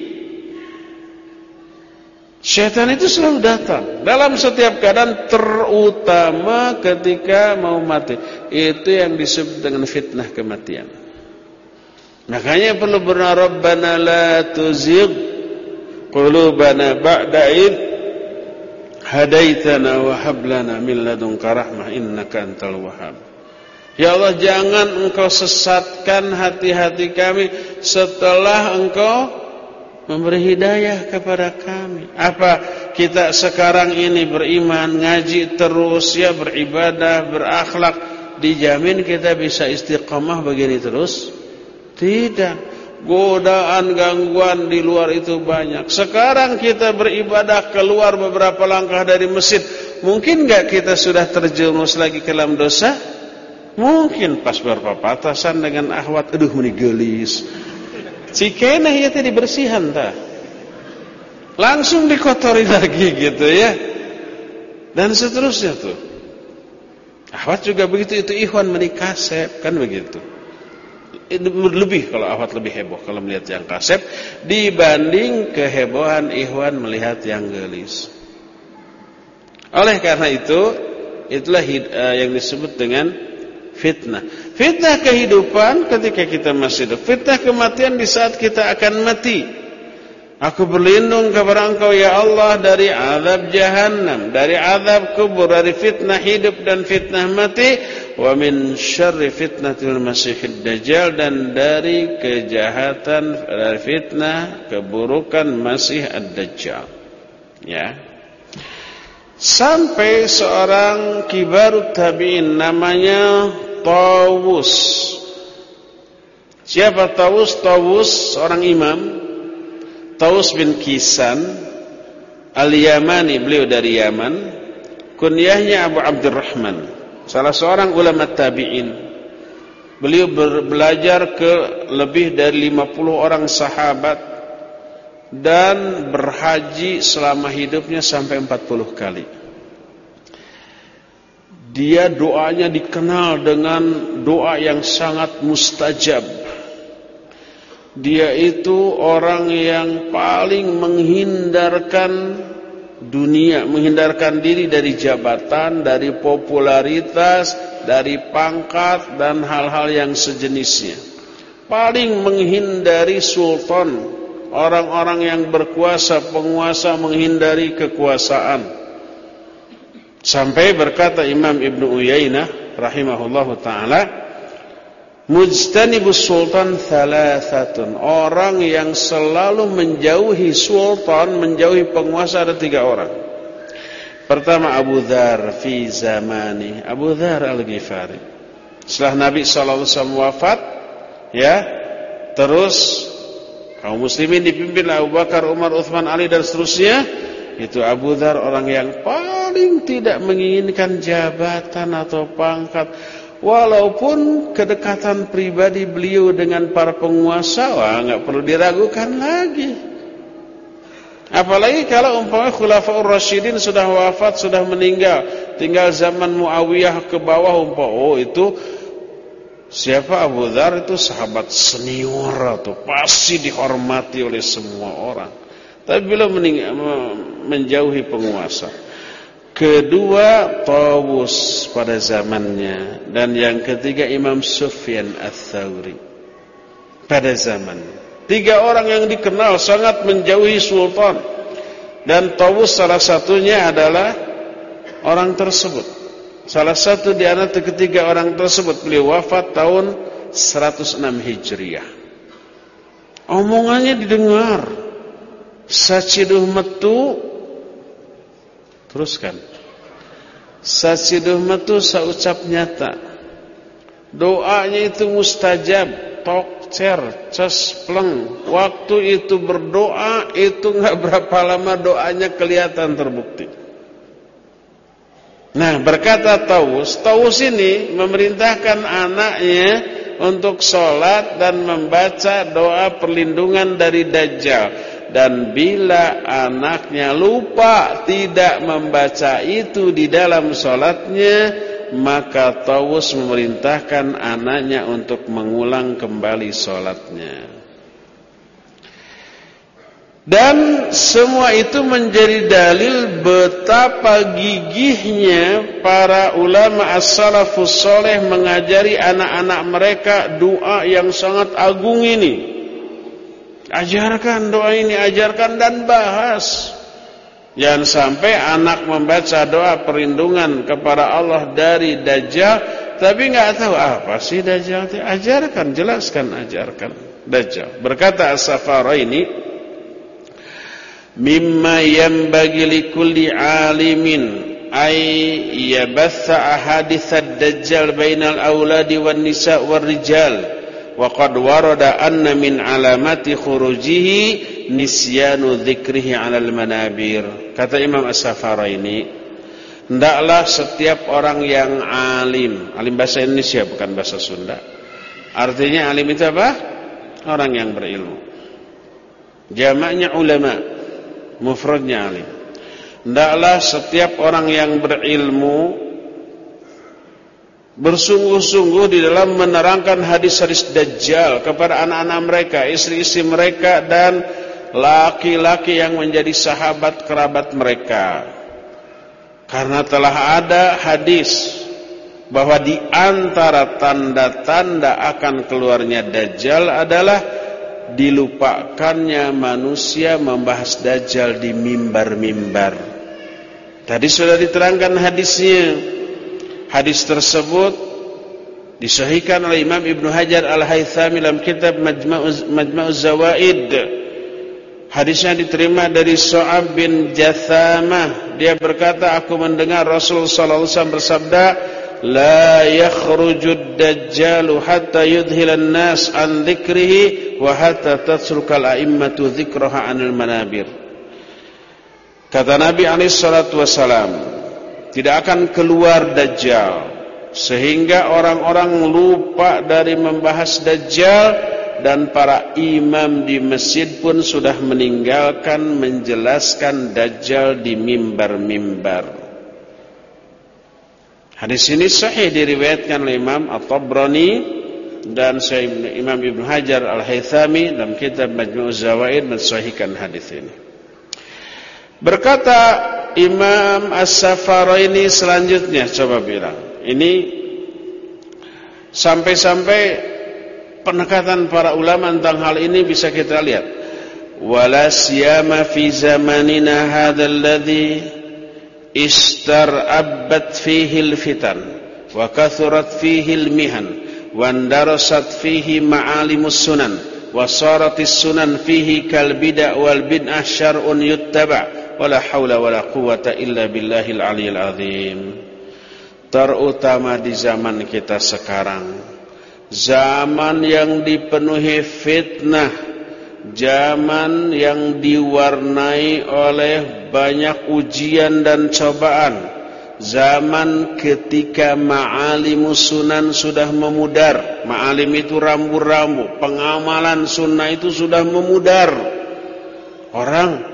syaitan itu selalu datang dalam setiap keadaan, terutama ketika mau mati. Itu yang disebut dengan fitnah kematian. Makanya perlu berdoa, Rabbana la tuzigh qulubana ba'da id hadaitana wa hab lana min ladunka rahmah innaka antal wahhab. Ya Allah, jangan engkau sesatkan hati-hati kami setelah engkau memberi hidayah kepada kami. Apa kita sekarang ini beriman, ngaji terus, ya beribadah, berakhlak, dijamin kita bisa istiqamah begini terus? Tidak. Godaan, gangguan di luar itu banyak. Sekarang kita beribadah keluar beberapa langkah dari masjid, mungkin enggak kita sudah terjerumus lagi ke dalam dosa? Mungkin pas berpapatasan dengan akhwat, aduh meni gelis. Cikeneh ya tadi bersihan tah. Langsung dikotori lagi gitu ya. Dan seterusnya tuh. Akhwat juga begitu, itu ikhwan meni kasep kan begitu. Lebih kalau akhwat lebih heboh kalau melihat yang kasep dibanding kehebohan ikhwan melihat yang gelis. Oleh karena itu, itulah yang disebut dengan fitnah. Fitnah kehidupan ketika kita masih hidup. Fitnah kematian di saat kita akan mati. Aku berlindung kepada Engkau ya Allah dari azab jahannam, dari azab kubur, dari fitnah hidup dan fitnah mati, wa min syarri fitnatil masiihid dajjal, dan dari kejahatan, dari fitnah keburukan Masih ad-Dajjal. Ya. Sampai seorang kibarut tabi'in namanya Tawus. Siapa Tawus? Tawus seorang imam, Tawus bin Kisan Al-Yamani, beliau dari Yaman. Kunyahnya Abu Abdurrahman, salah seorang ulama tabi'in. Beliau belajar ke lebih dari lima puluh orang sahabat dan berhaji selama hidupnya sampai empat puluh kali. Dia doanya dikenal dengan doa yang sangat mustajab. Dia itu orang yang paling menghindarkan dunia, menghindarkan diri dari jabatan, dari popularitas, dari pangkat dan hal-hal yang sejenisnya. Paling menghindari sultan, orang-orang yang berkuasa, penguasa, menghindari kekuasaan. Sampai berkata Imam Ibnu Uyainah rahimahullahu ta'ala, mujtanibus sultan thalathatun, orang yang selalu menjauhi sultan, menjauhi penguasa ada tiga orang. Pertama Abu Dzar fi zamani, Abu Dzar Al-Ghifari. Setelah Nabi sallallahu alaihi wasallam wafat, ya, terus kaum muslimin dipimpin Abu Bakar, Umar, Utsman, Ali dan seterusnya. Itu Abu Dzar orang yang paling tidak menginginkan jabatan atau pangkat. Walaupun kedekatan pribadi beliau dengan para penguasa, wah, nggak perlu diragukan lagi. Apalagi kalau umpamanya Khulafaur Rasyidin sudah wafat, sudah meninggal, tinggal zaman Muawiyah ke bawah, umpamanya oh itu siapa Abu Dzar itu sahabat senior atau pasti dihormati oleh semua orang. Tapi bila meninggal, menjauhi penguasa. Kedua Tawus pada zamannya, dan yang ketiga Imam Sufyan Ats-Tsauri pada zamannya. Tiga orang yang dikenal sangat menjauhi sultan, dan Tawus salah satunya adalah orang tersebut. Salah satu di antara ketiga orang tersebut, beliau wafat tahun seratus enam Hijriah. Omongannya didengar, saciduh metu, teruskan. Saciduh metu saucap nyata. Doanya itu mustajab. Tok cer, ces pleng. Waktu itu berdoa, itu gak berapa lama doanya kelihatan terbukti. Nah, berkata Tawus, Tawus ini memerintahkan anaknya untuk sholat dan membaca doa perlindungan dari Dajjal. Dan bila anaknya lupa tidak membaca itu di dalam sholatnya, maka Tawus memerintahkan anaknya untuk mengulang kembali sholatnya. Dan semua itu menjadi dalil betapa gigihnya para ulama as-salafus saleh mengajari anak-anak mereka doa yang sangat agung ini. Ajarkan doa ini, ajarkan dan bahas. Jangan sampai anak membaca doa perlindungan kepada Allah dari Dajjal, tapi enggak tahu apa sih Dajjal. Ajarkan, jelaskan, ajarkan Dajjal. Berkata As-Safaraini, mimma yanbaghi likulli alimin ay yabatha ahaditsad Dajjal bainal auladi wan nisa war rijal. Wa qad warada anna min alamati khurujihi nisyanu dzikrihi 'alal manabir. Kata Imam As-Safaraini, hendaklah setiap orang yang alim, alim bahasa Indonesia bukan bahasa Sunda. Artinya alim itu apa? Orang yang berilmu. Jamaknya ulama, mufradnya alim. Hendaklah setiap orang yang berilmu bersungguh-sungguh di dalam menerangkan hadis-hadis Dajjal kepada anak-anak mereka, istri-istri mereka, dan laki-laki yang menjadi sahabat kerabat mereka. Karena telah ada hadis bahwa di antara tanda-tanda akan keluarnya Dajjal adalah dilupakannya manusia membahas Dajjal di mimbar-mimbar. Tadi sudah diterangkan hadisnya. Hadis tersebut disahihkan oleh Imam Ibnu Hajar Al-Haythami dalam kitab Majma'uz Majma'uz Zawaid. Hadisnya diterima dari Su'ab bin Jathamah. Dia berkata, aku mendengar Rasul sallallahu alaihi wasallam bersabda, la yakhrujud dajjalu hatta yudhilan nas an dzikrihi wa hatta tatrukal a'immatu dzikraha 'anil manabir. Kata Nabi alaihi salatu wasallam, tidak akan keluar Dajjal sehingga orang-orang lupa dari membahas Dajjal, dan para imam di masjid pun sudah meninggalkan menjelaskan Dajjal di mimbar-mimbar. Hadis ini sahih diriwayatkan oleh Imam At-Tabrani dan Imam Ibnu Hajar Al-Haythami dalam kitab Majma'uz Zawaid mensahihkan hadis ini. Berkata Imam As-Safaraini selanjutnya, coba bilang, ini sampai-sampai pendekatan para ulama tentang hal ini bisa kita lihat. Wala siyama fi zamanina hadzal ladzi istarabbat fihi al-fitan wa kathurat fihi al-mihan wa andarasat fihi ma'alimus sunan wa saratis sunan fihi kal bid'ah wal bid'ah syar'un yuttaba'. Wala haula wala quwata illa billahil aliyil azim. Terutama di zaman kita sekarang, zaman yang dipenuhi fitnah, zaman yang diwarnai oleh banyak ujian dan cobaan, zaman ketika ma'alimus sunan sudah memudar. Ma'alim itu rambu-rambu, pengamalan sunnah itu sudah memudar. Orang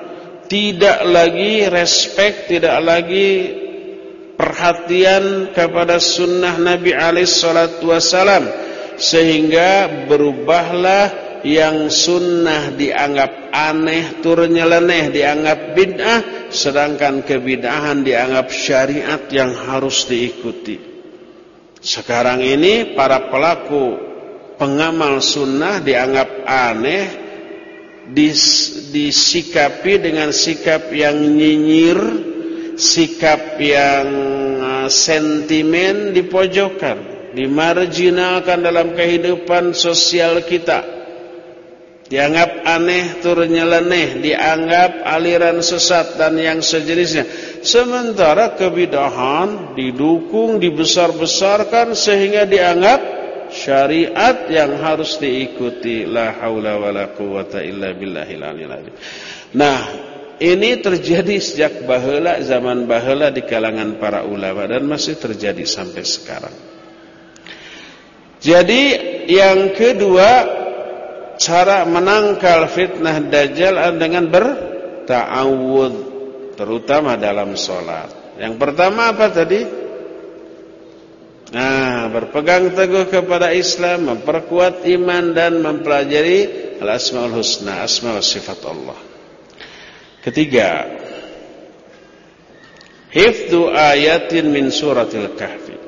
tidak lagi respect, tidak lagi perhatian kepada sunnah Nabi alaihi salatu wasalam, sehingga berubahlah yang sunnah dianggap aneh, tur nyeleneh, dianggap bid'ah, sedangkan kebid'ahan dianggap syariat yang harus diikuti. Sekarang ini para pelaku pengamal sunnah dianggap aneh, dis, disikapi dengan sikap yang nyinyir, sikap yang uh, sentimen, dipojokkan, dimarginalkan dalam kehidupan sosial kita. Dianggap aneh, tur nyeleneh, dianggap aliran sesat dan yang sejenisnya. Sementara kebid'ahan didukung, dibesar-besarkan sehingga dianggap syariat yang harus diikuti. La haula wala quwata illa billahil aliyil azim. Nah, ini terjadi sejak baheula, zaman baheula di kalangan para ulama dan masih terjadi sampai sekarang. Jadi yang kedua, cara menangkal fitnah Dajjal dengan berta'awudz, terutama dalam sholat. Yang pertama apa tadi? Nah, berpegang teguh kepada Islam, memperkuat iman dan mempelajari al-asmaul husna, asma wa sifat Allah. Ketiga, hifdzu ayatin min suratil kahfi.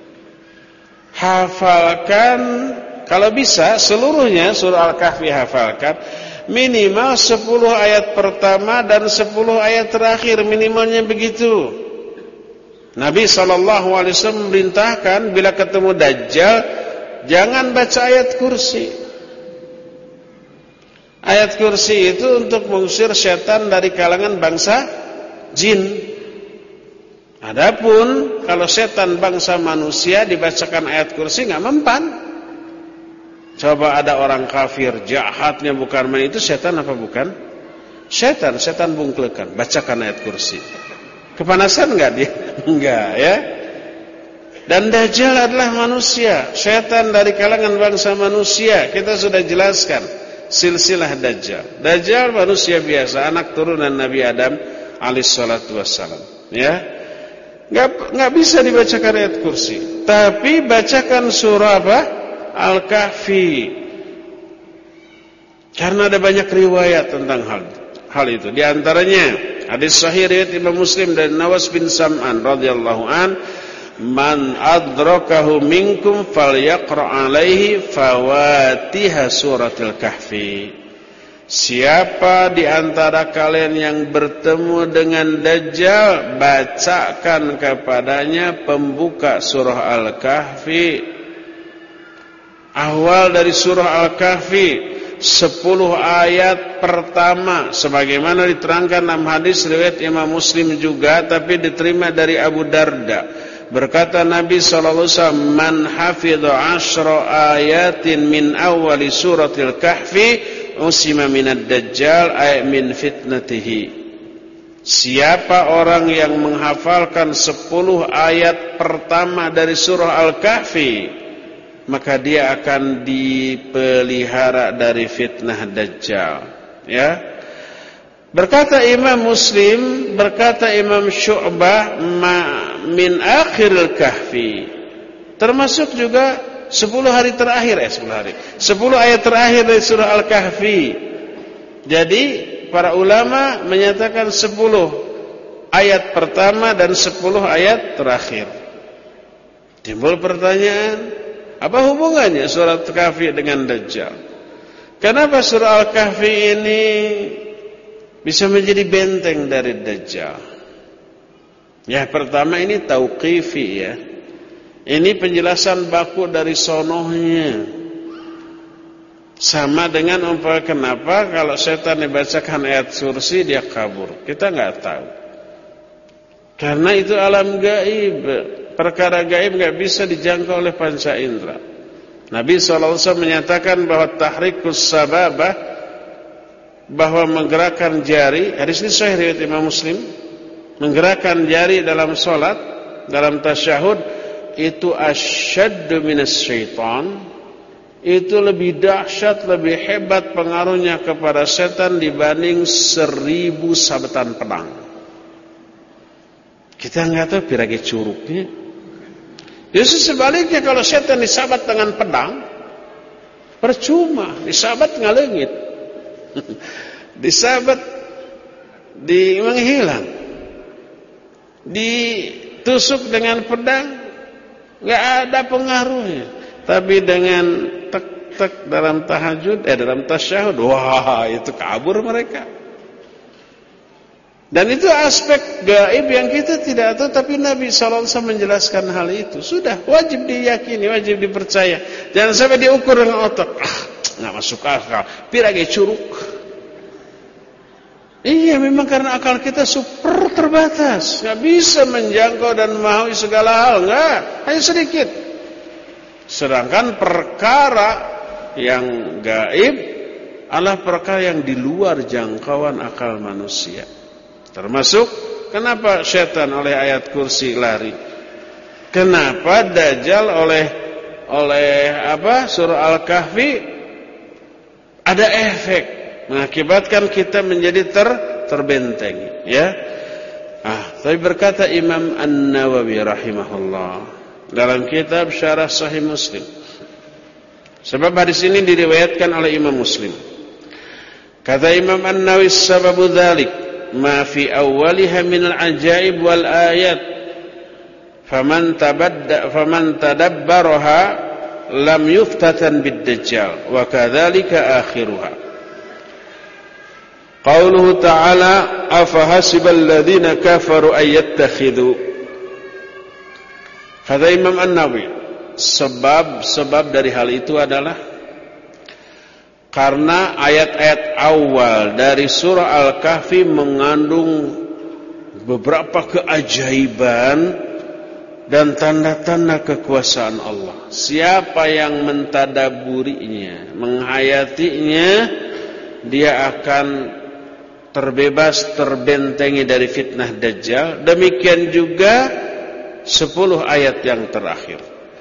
Hafalkan, kalau bisa seluruhnya surah Al-Kahfi hafalkan, minimal sepuluh ayat pertama dan sepuluh ayat terakhir, minimalnya begitu. Nabi shallallahu alaihi wasallam memerintahkan bila ketemu Dajjal jangan baca ayat kursi. Ayat kursi itu untuk mengusir setan dari kalangan bangsa jin. Adapun kalau setan bangsa manusia dibacakan ayat kursi nggak mempan. Coba ada orang kafir jahatnya bukan main, itu setan apa bukan? Setan, setan bungklekan. Bacakan ayat kursi. Kepanasan enggak dia? Enggak ya. Dan Dajjal adalah manusia, setan dari kalangan bangsa manusia. Kita sudah jelaskan silsilah Dajjal. Dajjal manusia biasa, anak turunan Nabi Adam alaihi salatu wassalam. Ya. Enggak enggak bisa dibacakan ayat kursi. Tapi bacakan surah apa? Al-Kahfi. Karena ada banyak riwayat tentang hal hal itu. Di antaranya hadis sahih riwayat Imam Muslim dari Nawas bin Sam'an radhiyallahu an, man adrakahu minkum falyaqra alaihi fawatiha suratil kahfi. Siapa di antara kalian yang bertemu dengan Dajjal, bacakan kepadanya pembuka surah Al-Kahfi. Awal dari surah Al-Kahfi, sepuluh ayat pertama, sebagaimana diterangkan dalam hadis riwayat Imam Muslim juga, tapi diterima dari Abu Darda. Berkata Nabi sallallahu alaihi wasallam, man hafidha asyra ayatin min awali suratil kahfi usima minad dajjal ay min fitnatihi. Siapa orang yang menghafalkan sepuluh ayat pertama dari surah Al-Kahfi, maka dia akan dipelihara dari fitnah Dajjal. Ya. Berkata Imam Muslim, berkata Imam Syu'bah, ma min akhiril kahfi. Termasuk juga sepuluh hari terakhir, eh sepuluh hari. sepuluh ayat terakhir dari surah Al-Kahfi. Jadi para ulama menyatakan sepuluh ayat pertama dan sepuluh ayat terakhir. Timbul pertanyaan, apa hubungannya surat Kahfi dengan Dajjal? Kenapa surah Al-Kahfi ini bisa menjadi benteng dari Dajjal? Ya, pertama ini tauqifi ya. Ini penjelasan baku dari sonohnya. Sama dengan umpama kenapa kalau setan dibacakan ayat kursi dia kabur. Kita nggak tahu. Karena itu alam gaib. Perkara gaib enggak bisa dijangkau oleh panca indera. Nabi sallallahu alaihi wasallam menyatakan bahwa tahrikus sababah, bahwa menggerakkan jari, hadis ini sahih riwayat Imam Muslim, menggerakkan jari dalam salat, dalam tasyahud itu asyaddu minas syaitan, itu lebih dahsyat, lebih hebat pengaruhnya kepada setan dibanding seribu sabetan pedang. Kita nggak tahu piragi curugnya. Justru sebaliknya, kalau setan disabat dengan pedang, percuma, disabat ngalengit, disabat di menghilang, ditusuk dengan pedang, nggak ada pengaruhnya. Tapi dengan tek-tek dalam tahajud, eh dalam tasyahud, wah itu kabur mereka. Dan itu aspek gaib yang kita tidak tahu, tapi Nabi shallallahu alaihi wasallam menjelaskan hal itu. Sudah, wajib diyakini, wajib dipercaya. Jangan sampai diukur dengan otak. Ah, nggak masuk akal. Piragi curug. Iya, memang karena akal kita super terbatas, nggak bisa menjangkau dan memahami segala hal, nggak, hanya sedikit. Sedangkan perkara yang gaib adalah perkara yang di luar jangkauan akal manusia. Termasuk kenapa setan oleh ayat kursi lari? Kenapa Dajjal oleh oleh apa surah Al-Kahfi ada efek mengakibatkan kita menjadi ter terbentengi, ya. Ah, tapi berkata Imam An-Nawawi rahimahullah dalam kitab Syarah Sahih Muslim. Sebab hadis ini diriwayatkan oleh Imam Muslim. Kata Imam An-Nawawi, sababu dzalik ma fi awwaliha min al-ajaib wal ayat faman tabadda faman tadabbaraha lam yuftatan bid-dajjal wa kadzalika akhiruha. Qauluhu ta'ala afahasibal ladzina kafaru ayyattakhidhu. Kata Imam An-Nawawi, sebab-sebab dari hal itu adalah karena ayat-ayat awal dari surah Al-Kahfi mengandung beberapa keajaiban dan tanda-tanda kekuasaan Allah. Siapa yang mentadaburinya, menghayatinya, dia akan terbebas, terbentengi dari fitnah Dajjal. Demikian juga sepuluh ayat yang terakhir.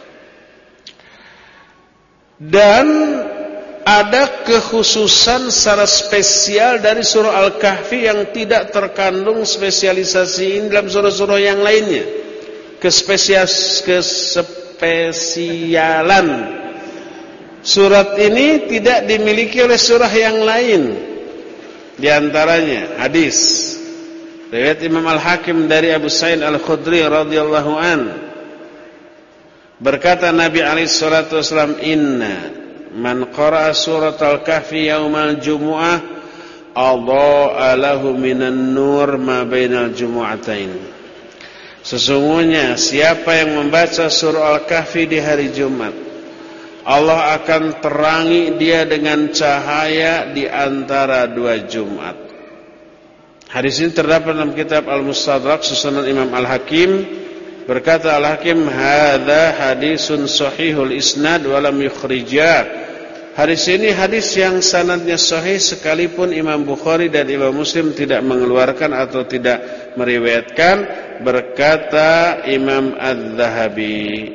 Dan ada kekhususan secara spesial dari surah Al-Kahfi yang tidak terkandung spesialisasi ini dalam surah-surah yang lainnya. Kespesias, kespesialan surat ini tidak dimiliki oleh surah yang lain. Di antaranya hadis riwayat Imam Al-Hakim dari Abu Sa'id Al-Khudri radhiyallahu an, berkata Nabi alaihi salatu wasallam, inna man qara'a surat Al-Kahfi yaumal jumu'ah adha'a lahu minan nur ma bainal jumu'atain. Sesungguhnya siapa yang membaca surah Al-Kahfi di hari Jumat, Allah akan terangi dia dengan cahaya di antara dua Jumat. Hadis ini terdapat dalam kitab Al-Mustadrak Susunan Imam Al-Hakim. Berkata Al-Hakim, hadza hadisun sahihul isnad wa lam yukhrijah. Hadis ini hadis yang sanadnya sahih sekalipun Imam Bukhari dan Imam Muslim tidak mengeluarkan atau tidak meriwayatkan. Berkata Imam Az-Zahabi,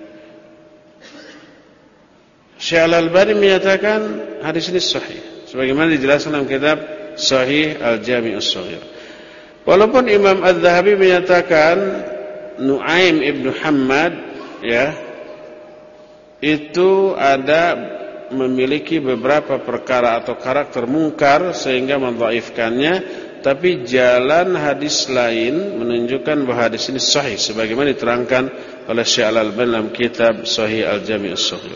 Syekh Al-Albani menyatakan hadis ini sahih sebagaimana dijelaskan dalam kitab Sahih Al-Jami' As-Shaghir. Walaupun Imam Az-Zahabi menyatakan Nu'aim ibn Hammad, ya, itu ada memiliki beberapa perkara atau karakter mungkar sehingga mendhaifkannya, tapi jalan hadis lain menunjukkan bahwa hadis ini sahih sebagaimana diterangkan oleh Syekh Al-Albani dalam kitab Sahih Al-Jami' As-Shaghir.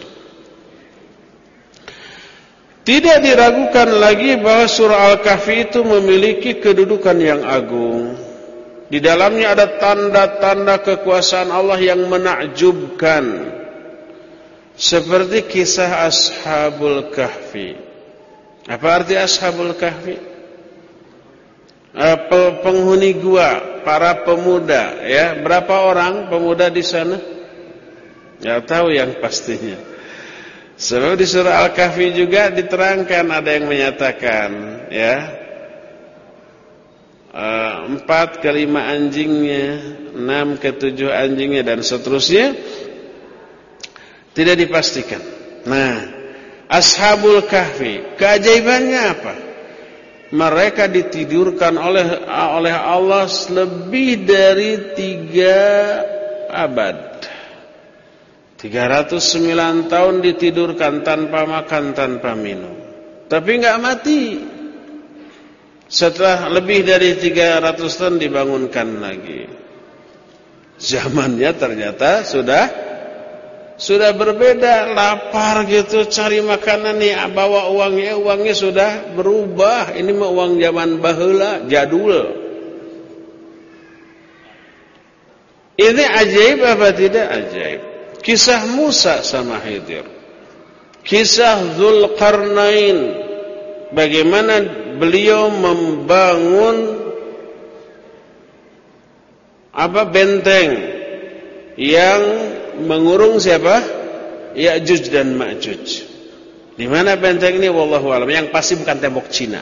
Tidak diragukan lagi bahwa surah Al-Kahfi itu memiliki kedudukan yang agung. Di dalamnya ada tanda-tanda kekuasaan Allah yang menakjubkan, seperti kisah Ashabul Kahfi. Apa arti Ashabul Kahfi? Penghuni gua, para pemuda, ya. Berapa orang pemuda di sana? Ya, tahu yang pastinya. Sebab di surah Al-Kahfi juga diterangkan, ada yang menyatakan, ya, empat ke lima anjingnya, enam ke tujuh anjingnya, dan seterusnya. Tidak dipastikan. Nah, Ashabul Kahfi, keajaibannya apa? Mereka ditidurkan oleh oleh Allah lebih dari tiga abad. tiga ratus sembilan tahun ditidurkan tanpa makan, tanpa minum. Tapi enggak mati. Setelah lebih dari tiga ratus tahun dibangunkan lagi. Zamannya ternyata sudah sudah berbeda, lapar gitu cari makanan nih, bawa uangnya, uangnya sudah berubah. Ini mah uang zaman baheula, jadul. Ini ajaib apa tidak ajaib? Kisah Musa sama Khidir, kisah Dzulqarnain, bagaimana beliau membangun apa benteng yang mengurung siapa? Ya'juj dan Ma'juj. Di mana benteng ini? Wallahu a'lam. Yang pasti bukan tembok Cina.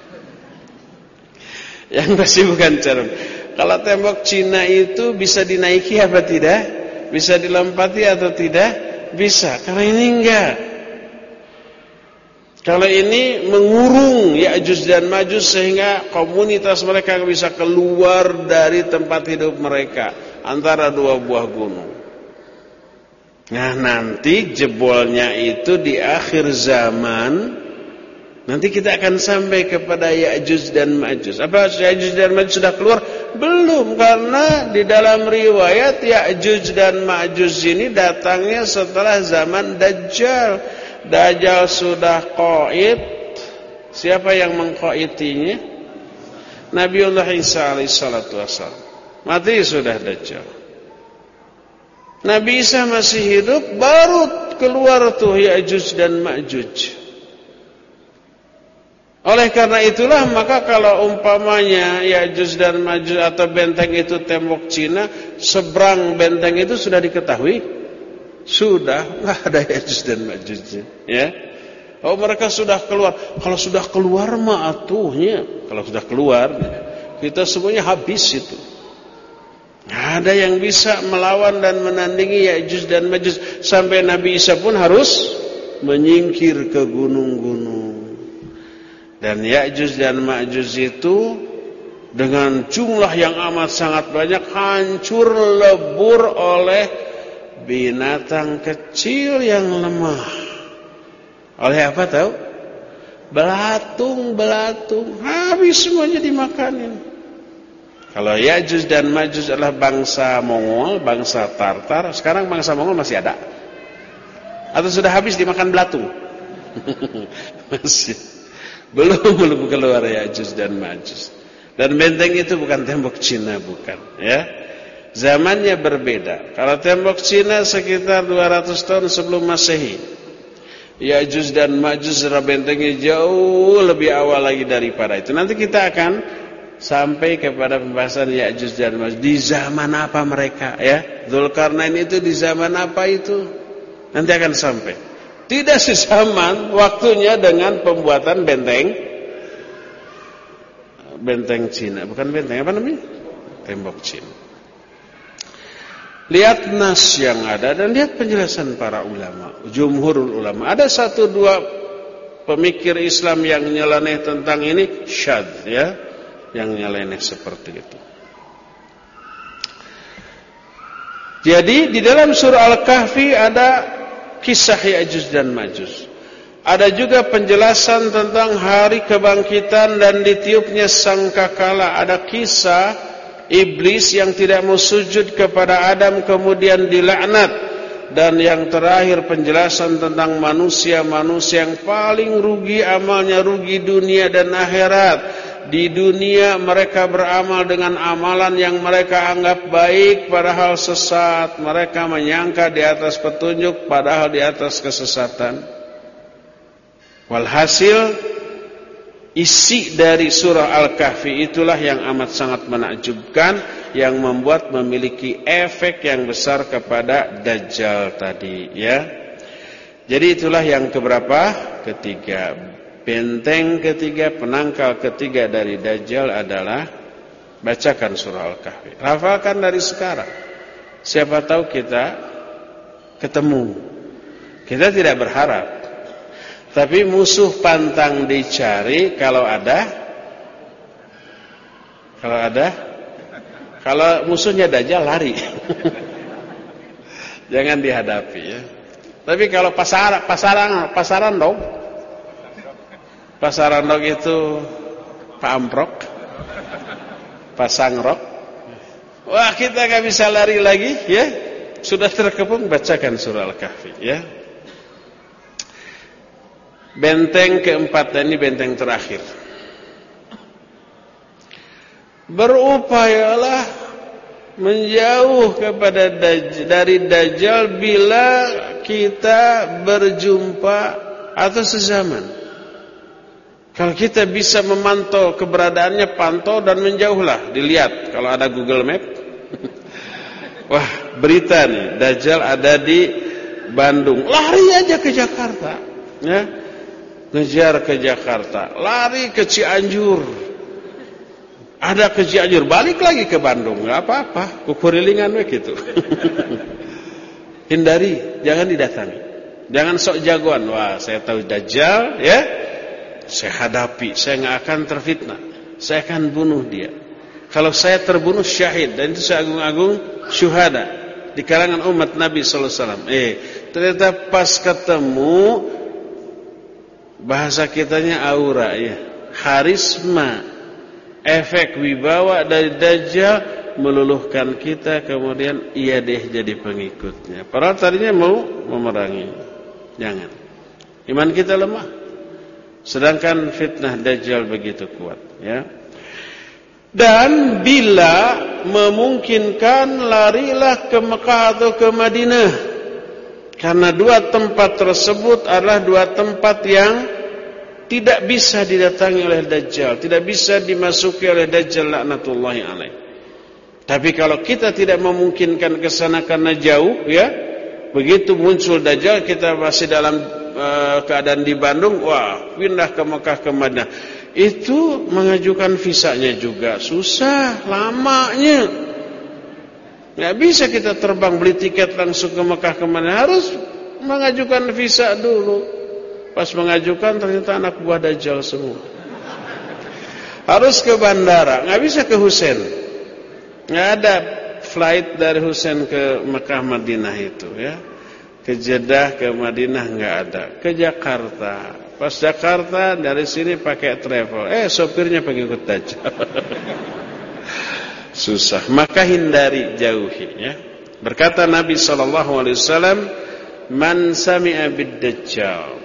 Yang pasti bukan cermin. Kalau tembok Cina itu bisa dinaiki apa tidak? Bisa dilompati atau tidak? Bisa. Karena ini enggak. Kalau ini mengurung Ya'juj dan Ma'juj sehingga komunitas mereka bisa keluar dari tempat hidup mereka antara dua buah gunung. Nah, nanti jebolnya itu di akhir zaman. Nanti kita akan sampai kepada Ya'juj dan Ma'juj. Apa Ya'juj dan Ma'juj sudah keluar? Belum, karena di dalam riwayat Ya'juj dan Ma'juj ini datangnya setelah zaman Dajjal. Dajjal sudah qaid. Siapa yang mengqaitinya? Nabiullah Isa alaihissalatu wassalam. Mati sudah Dajjal. Nabi Isa masih hidup, baru keluar tuh Ya'juj dan Ma'juj. Oleh karena itulah, maka kalau umpamanya Ya'juj dan Ma'juj atau benteng itu tembok Cina, seberang benteng itu sudah diketahui? Sudah, nggak ada Ya'juj dan Ma'jujnya, ya. Oh, mereka sudah keluar. Kalau sudah keluar mah atuhnya, kalau sudah keluar, kita semuanya habis itu. Nggak ada yang bisa melawan dan menandingi Ya'juj dan Ma'juj. Sampai Nabi Isa pun harus menyingkir ke gunung-gunung. Dan Ya'juj dan Ma'juj itu dengan jumlah yang amat sangat banyak hancur lebur oleh binatang kecil yang lemah. Oleh apa tahu? Belatung-belatung. Habis semuanya dimakanin. Kalau Ya'juj dan Ma'juj adalah bangsa Mongol, bangsa Tartar. Sekarang bangsa Mongol masih ada? Atau sudah habis dimakan belatung? Masih. Belum belum keluar Ya'juj dan Ma'juj. Dan benteng itu bukan tembok Cina, bukan, ya. Zamannya berbeda. Kalau tembok Cina sekitar dua ratus tahun sebelum Masehi. Ya'juj dan Ma'juj bentengnya jauh lebih awal lagi daripada itu. Nanti kita akan sampai kepada pembahasan Ya'juj dan Ma'juj. Di zaman apa mereka, ya? Dzulqarnain itu di zaman apa itu? Nanti akan sampai. Tidak sezaman waktunya dengan pembuatan benteng benteng Cina, bukan benteng, apa namanya? Tembok Cina. Lihat nas yang ada dan lihat penjelasan para ulama, jumhurul ulama. Ada satu dua pemikir Islam yang nyeleneh tentang ini, syadz, ya, yang nyeleneh seperti itu. Jadi di dalam surah Al-Kahfi ada kisah Ya'juj dan Ma'juj. Ada juga penjelasan tentang hari kebangkitan dan ditiupnya sangkakala. Ada kisah iblis yang tidak mau sujud kepada Adam kemudian dilaknat. Dan yang terakhir penjelasan tentang manusia-manusia yang paling rugi amalnya, rugi dunia dan akhirat. Di dunia mereka beramal dengan amalan yang mereka anggap baik padahal sesat. Mereka menyangka di atas petunjuk padahal di atas kesesatan. Walhasil isi dari surah Al-Kahfi itulah yang amat sangat menakjubkan, yang membuat memiliki efek yang besar kepada Dajjal tadi, ya. Jadi itulah yang keberapa? Ketiga. Benteng ketiga, penangkal ketiga dari Dajjal adalah bacakan surah Al-Kahfi. Hafalkan dari sekarang. Siapa tahu kita ketemu. Kita tidak berharap. Tapi musuh pantang dicari kalau ada. Kalau ada. Kalau musuhnya Dajjal lari. Jangan dihadapi ya. Tapi kalau pasar, pasaran pasaran dong. Pasaran dong itu Pak Amprok. Pasang rok. Wah, kita gak bisa lari lagi ya. Sudah terkepung, bacakan surah Al-Kahfi ya. Benteng keempat, dan ini benteng terakhir. Berupayalah menjauh kepada Dajjal, dari Dajjal bila kita berjumpa atau sezaman. Kalau kita bisa memantau keberadaannya, pantau dan menjauhlah. Dilihat kalau ada Google Map. Wah, berita nih, Dajjal ada di Bandung. Lari aja ke Jakarta ya. Ngejar ke Jakarta, lari ke Cianjur. Ada ke Cianjur, balik lagi ke Bandung, enggak apa-apa, kukurilingan we gitu. Hindari, jangan didatangi. Jangan sok jagoan. Wah, saya tahu Dajjal ya. Saya hadapi, saya enggak akan terfitnah. Saya akan bunuh dia. Kalau saya terbunuh syahid, dan itu seagung-agung syuhada di kalangan umat Nabi sallallahu alaihi wasallam. Eh, ternyata pas ketemu, bahasa kitanya aura ya, harisma, efek wibawa dari Dajjal meluluhkan kita, kemudian iya deh jadi pengikutnya. Padahal tadinya mau memerangi. Jangan. Iman kita lemah. Sedangkan fitnah Dajjal begitu kuat ya. Dan bila memungkinkan, larilah ke Mekah atau ke Madinah. Karena dua tempat tersebut adalah dua tempat yang tidak bisa didatangi oleh Dajjal, tidak bisa dimasuki oleh Dajjal laknatullahi alaih. Tapi kalau kita tidak memungkinkan ke sana karena jauh ya, begitu muncul Dajjal kita masih dalam uh, keadaan di Bandung, wah, pindah ke Mekah ke Madinah. Itu mengajukan visanya juga susah, lamanya. Nggak bisa kita terbang beli tiket langsung ke Mekah ke Madinah, harus mengajukan visa dulu. Pas mengajukan ternyata anak buah Dajjal semua. Harus ke bandara, nggak bisa ke Husain. Nggak ada flight dari Husain ke Mekah Madinah itu ya. Ke Jeddah, ke Madinah nggak ada. Ke Jakarta. Pas Jakarta dari sini pakai travel. Eh sopirnya pengikut Dajjal. Susah. Maka hindari, jauhi ya. Berkata Nabi sallallahu alaihi wasallam, "Man sami'a bid-Dajjal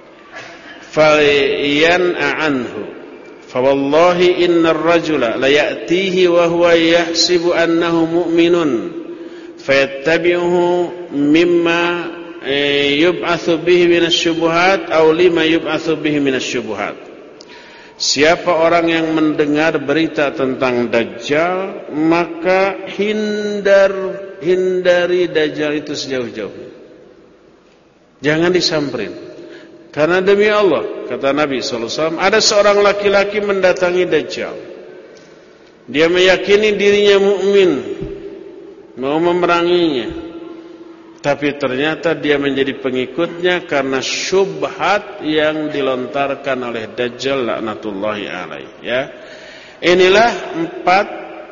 falyan'a anhu. Fa wallahi innar rajula la ya'tihi wa huwa yahsibu annahu mu'minun fayattabi'uhu mimma yub'atsu bihi minasyubuhat aw lima yub'atsu bihi minasyubuhat." Siapa orang yang mendengar berita tentang Dajjal, maka hindar hindari Dajjal itu sejauh-jauhnya. Jangan disamperin. Karena demi Allah, kata Nabi sallallahu alaihi wasallam, ada seorang laki-laki mendatangi Dajjal. Dia meyakini dirinya mukmin, mau memeranginya. Tapi ternyata dia menjadi pengikutnya karena syubhat yang dilontarkan oleh Dajjal laknatullahi alaih ya. Inilah empat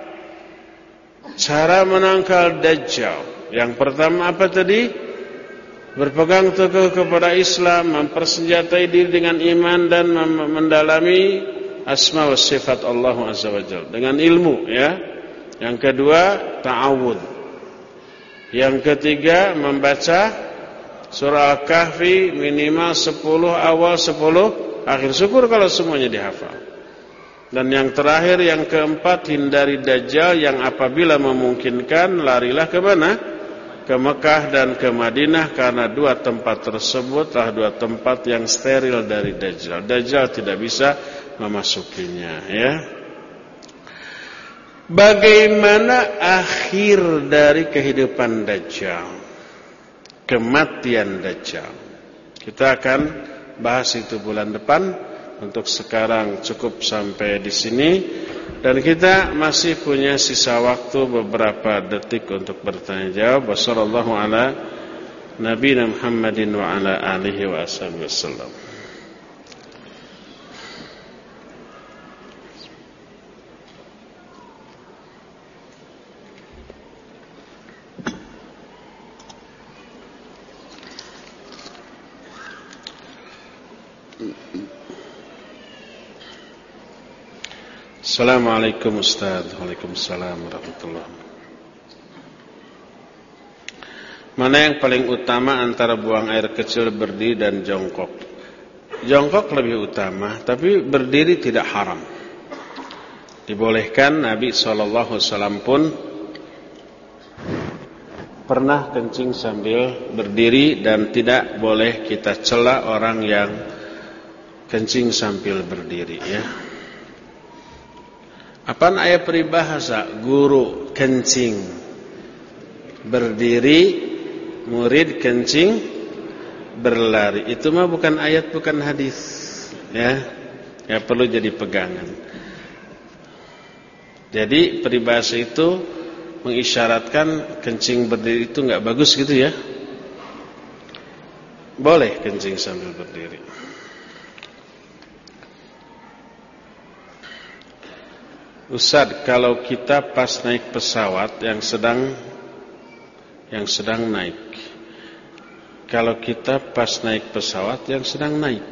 cara menangkal Dajjal. Yang pertama apa tadi? Berpegang teguh kepada Islam, mempersenjatai diri dengan iman dan mendalami asma wa sifat Allah azza wa jalla dengan ilmu ya. Yang kedua, ta'awudz. Yang ketiga, membaca surah Al-Kahfi minimal sepuluh awal, sepuluh akhir. Syukur kalau semuanya dihafal. Dan yang terakhir, yang keempat, hindari Dajjal, yang apabila memungkinkan larilah ke mana? Ke Mekah dan ke Madinah, karena dua tempat tersebut adalah dua tempat yang steril dari Dajjal. Dajjal tidak bisa memasukinya ya. Bagaimana akhir dari kehidupan Dajjal? Kematian Dajjal. Kita akan bahas itu bulan depan. Untuk sekarang cukup sampai di sini. Dan kita masih punya sisa waktu beberapa detik untuk bertanya jawab. Wassallallahu ala nabiyina Muhammadin wa ala alihi wa ashabihi wasallam. Assalamualaikum Ustaz. Waalaikumsalam warahmatullahi wabarakatuh. Mana yang paling utama antara buang air kecil berdiri dan jongkok? Jongkok lebih utama, tapi berdiri tidak haram. Dibolehkan. Nabi shallallahu alaihi wasallam pun pernah kencing sambil berdiri, dan tidak boleh kita cela orang yang kencing sambil berdiri, ya. Apaan ayat peribahasa? Guru kencing berdiri, murid kencing berlari. Itu mah bukan ayat, bukan hadis, ya. Ya perlu jadi pegangan. Jadi peribahasa itu mengisyaratkan kencing berdiri itu enggak bagus gitu, ya. Boleh kencing sambil berdiri. Ustaz, kalau kita pas naik pesawat yang sedang yang sedang naik. Kalau kita pas naik pesawat yang sedang naik.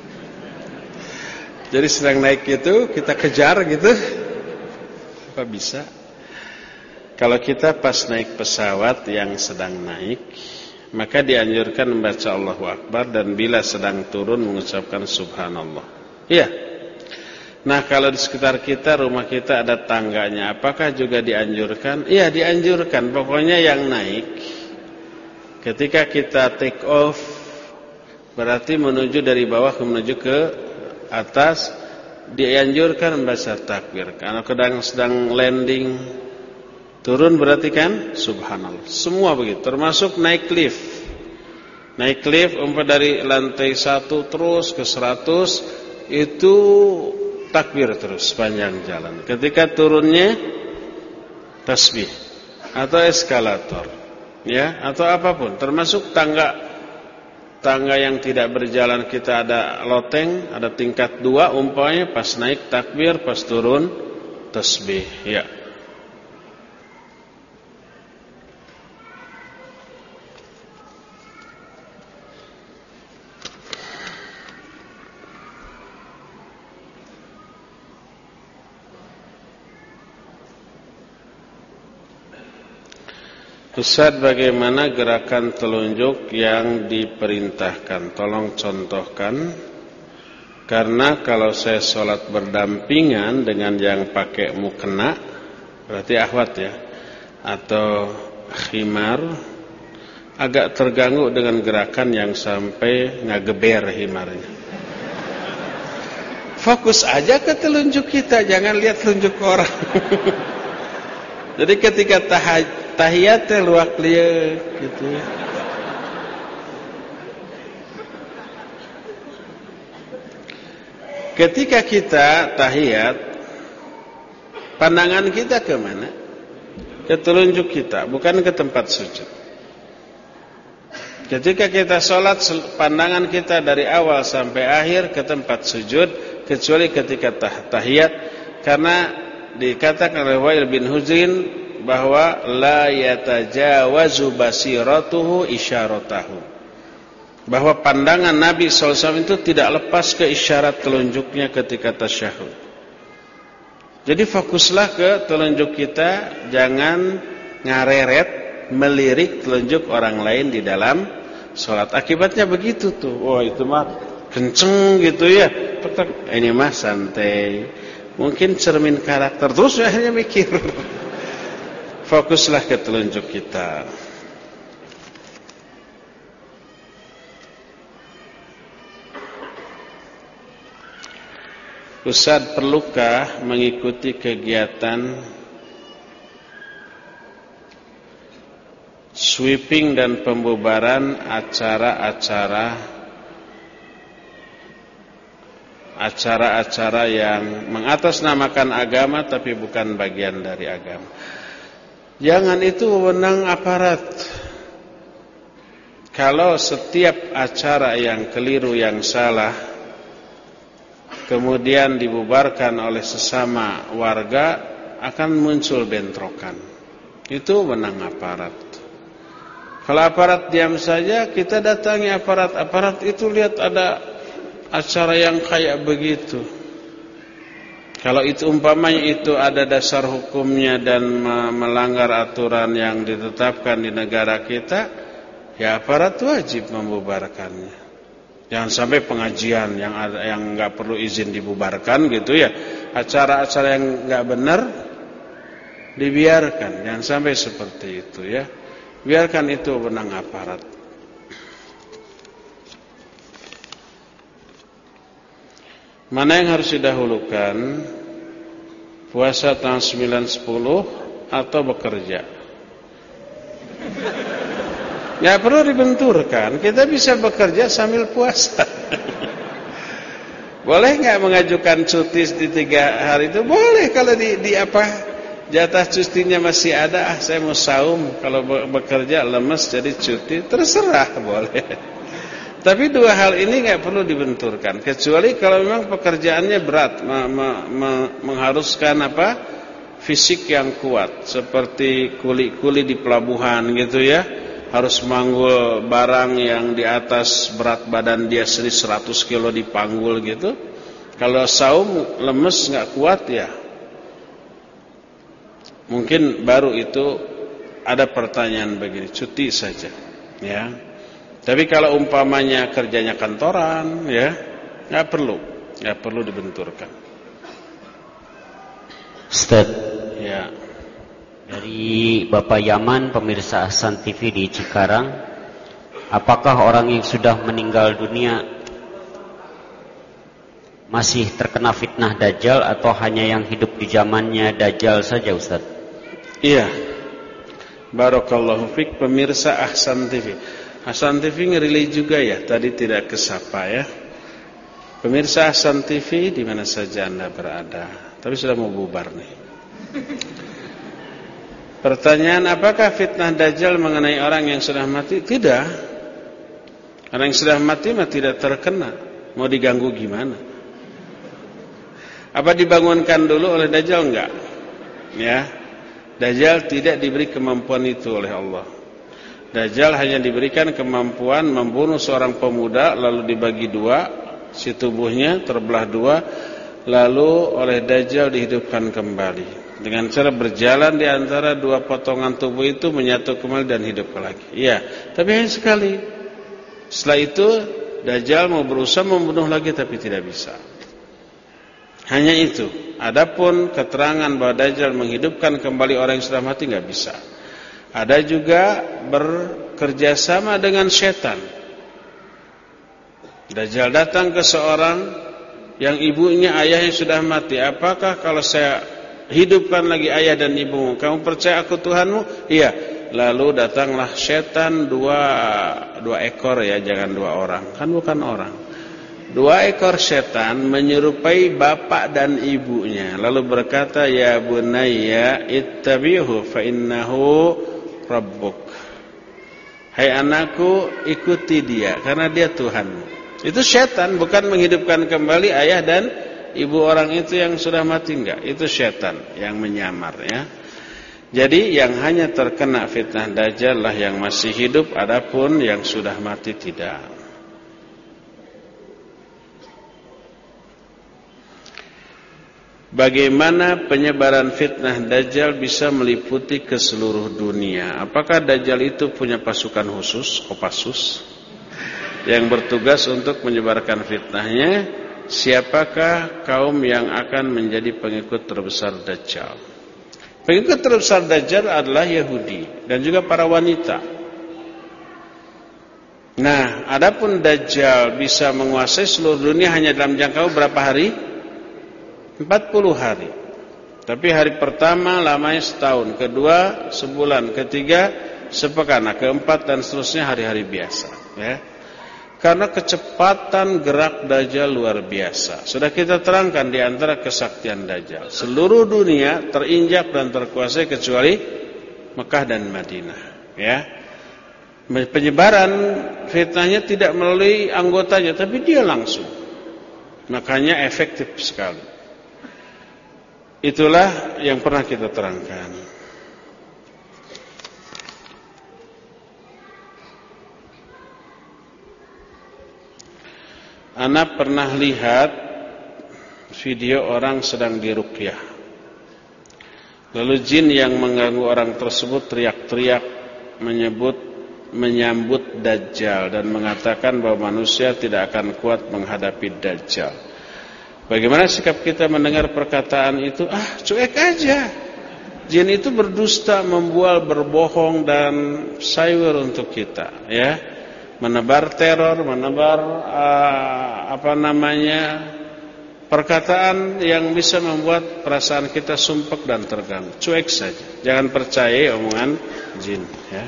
Jadi sedang naik itu kita kejar gitu. Apa bisa? Kalau kita pas naik pesawat yang sedang naik, maka dianjurkan membaca Allahu Akbar, dan bila sedang turun mengucapkan subhanallah. Iya. Nah, kalau di sekitar kita, rumah kita ada tangganya, apakah juga dianjurkan? Iya, dianjurkan. Pokoknya yang naik, ketika kita take off, berarti menuju dari bawah ke menuju ke atas, dianjurkan membaca takbir. Kalau sedang sedang landing, turun berarti kan subhanallah. Semua begitu, termasuk naik lift. Naik lift umpamanya dari lantai satu terus ke seratus, itu takbir terus sepanjang jalan. Ketika turunnya tasbih atau eskalator, ya, atau apapun, termasuk tangga tangga yang tidak berjalan, kita ada loteng, ada tingkat dua, umpamanya pas naik takbir, pas turun tasbih, ya. Ustaz, bagaimana gerakan telunjuk yang diperintahkan? Tolong contohkan. Karena kalau saya sholat berdampingan dengan yang pakai mukena, berarti akhwat, ya, atau khimar, agak terganggu dengan gerakan yang sampai ngageber himarnya. Fokus aja ke telunjuk kita, jangan lihat telunjuk orang. Jadi ketika tahajud, tahiyat luak lieu gitu, ya. Ketika kita tahiyat, pandangan kita ke mana? Ke telunjuk kita, bukan ke tempat sujud. Ketika kita sholat, pandangan kita dari awal sampai akhir ke tempat sujud, kecuali ketika tahiyat, karena dikatakan oleh Wa'il bin Hujrin bahwa la yatajawazu basiratuhu isyaratahu, bahwa pandangan Nabi shallallahu alaihi wasallam itu tidak lepas ke isyarat telunjuknya ketika tasyahud. Jadi fokuslah ke telunjuk kita, jangan ngareret melirik telunjuk orang lain di dalam sholat. Akibatnya begitu tuh, wah itu mah kenceng gitu, ya, ini mah santai, mungkin cermin karakter, terus akhirnya mikir. Fokuslah ke telunjuk kita. Ustaz, perlukah mengikuti kegiatan sweeping dan pembubaran acara-acara acara-acara yang mengatasnamakan agama tapi bukan bagian dari agama? Jangan, itu wewenang aparat. Kalau setiap acara yang keliru, yang salah, kemudian dibubarkan oleh sesama warga, akan muncul bentrokan. Itu wewenang aparat. Kalau aparat diam saja, kita datangi aparat. Aparat itu lihat ada acara yang kayak begitu. Kalau itu umpamanya itu ada dasar hukumnya dan melanggar aturan yang ditetapkan di negara kita, ya aparat wajib membubarkannya. Jangan sampai pengajian yang ada yang nggak perlu izin dibubarkan gitu ya. Acara-acara yang nggak benar dibiarkan. Jangan sampai seperti itu ya. Biarkan itu wewenang aparat. Mana yang harus didahulukan? Puasa tanggal sembilan sepuluh atau bekerja? Ya perlu dibenturkan. Kita bisa bekerja sambil puasa. Boleh nggak mengajukan cuti di tiga hari itu? Boleh kalau di, di apa jatah cutinya masih ada. Ah saya mau saum. Kalau bekerja lemes jadi cuti. Terserah boleh. Tapi dua hal ini nggak perlu dibenturkan, kecuali kalau memang pekerjaannya berat, me, me, me, mengharuskan apa, fisik yang kuat, seperti kuli-kuli di pelabuhan gitu ya, harus manggul barang yang di atas berat badan dia seratus kilo dipanggul gitu. Kalau saum lemes nggak kuat ya, mungkin baru itu ada pertanyaan begini, cuti saja, ya. Tapi kalau umpamanya kerjanya kantoran, ya nggak perlu, nggak perlu dibenturkan. Ustaz, ya. Dari Bapak Yaman, pemirsa Ahsan T V di Cikarang, apakah orang yang sudah meninggal dunia masih terkena fitnah Dajjal atau hanya yang hidup di zamannya Dajjal saja, Ustaz? Iya. Barakallahu fiik pemirsa Ahsan T V. Ahsan T V ngerilai juga ya, tadi tidak kesapa ya. Pemirsa Ahsan T V di mana saja Anda berada, tapi sudah mau bubar nih. Pertanyaan, apakah fitnah Dajjal mengenai orang yang sudah mati? Tidak. Orang yang sudah mati mah tidak terkena. Mau diganggu gimana? Apa dibangunkan dulu oleh Dajjal? Enggak. Ya. Dajjal tidak diberi kemampuan itu oleh Allah. Dajjal hanya diberikan kemampuan membunuh seorang pemuda, lalu dibagi dua, si tubuhnya terbelah dua, lalu oleh Dajjal dihidupkan kembali. Dengan cara berjalan di antara dua potongan tubuh itu menyatu kembali dan hidup lagi. Iya, tapi hanya sekali. Setelah itu Dajjal mau berusaha membunuh lagi tapi tidak bisa. Hanya itu. Adapun keterangan bahwa Dajjal menghidupkan kembali orang yang sudah mati nggak bisa. Ada juga bekerjasama dengan setan. Dajjal datang ke seorang yang ibunya, ayahnya sudah mati. Apakah kalau saya hidupkan lagi ayah dan ibumu, kamu percaya aku Tuhanmu? Iya. Lalu datanglah setan dua dua ekor ya, jangan dua orang. Kan bukan orang. Dua ekor setan menyerupai bapak dan ibunya. Lalu berkata, ya bunayya ittabi'hu fa innahu Rabbuk. Hai anakku, ikuti dia karena dia Tuhanmu. Itu setan, bukan menghidupkan kembali ayah dan ibu orang itu yang sudah mati, enggak. Itu setan yang menyamar ya. Jadi yang hanya terkena fitnah Dajjal lah yang masih hidup, adapun yang sudah mati tidak. Bagaimana penyebaran fitnah Dajjal bisa meliputi ke seluruh dunia? Apakah Dajjal itu punya pasukan khusus, Kopassus, yang bertugas untuk menyebarkan fitnahnya? Siapakah kaum yang akan menjadi pengikut terbesar Dajjal? Pengikut terbesar Dajjal adalah Yahudi dan juga para wanita. Nah, adapun Dajjal bisa menguasai seluruh dunia hanya dalam jangka berapa hari? empat puluh hari. Tapi hari pertama lamanya setahun, kedua sebulan, ketiga sepekan, nah, keempat dan seterusnya hari-hari biasa ya. Karena kecepatan gerak Dajjal luar biasa. Sudah kita terangkan di antara kesaktian Dajjal. Seluruh dunia terinjak dan terkuasai kecuali Mekah dan Madinah ya. Penyebaran fitnahnya tidak melalui anggotanya, tapi dia langsung. Makanya efektif sekali. Itulah yang pernah kita terangkan. Ana pernah lihat video orang sedang diruqyah. Lalu jin yang mengganggu orang tersebut teriak-teriak menyebut menyambut Dajjal dan mengatakan bahwa manusia tidak akan kuat menghadapi Dajjal. Bagaimana sikap kita mendengar perkataan itu? Ah, cuek aja. Jin itu berdusta, membual, berbohong dan sayur untuk kita, ya. Menebar teror, menebar uh, apa namanya? perkataan yang bisa membuat perasaan kita sumpek dan terganggu. Cuek saja. Jangan percaya omongan jin, ya.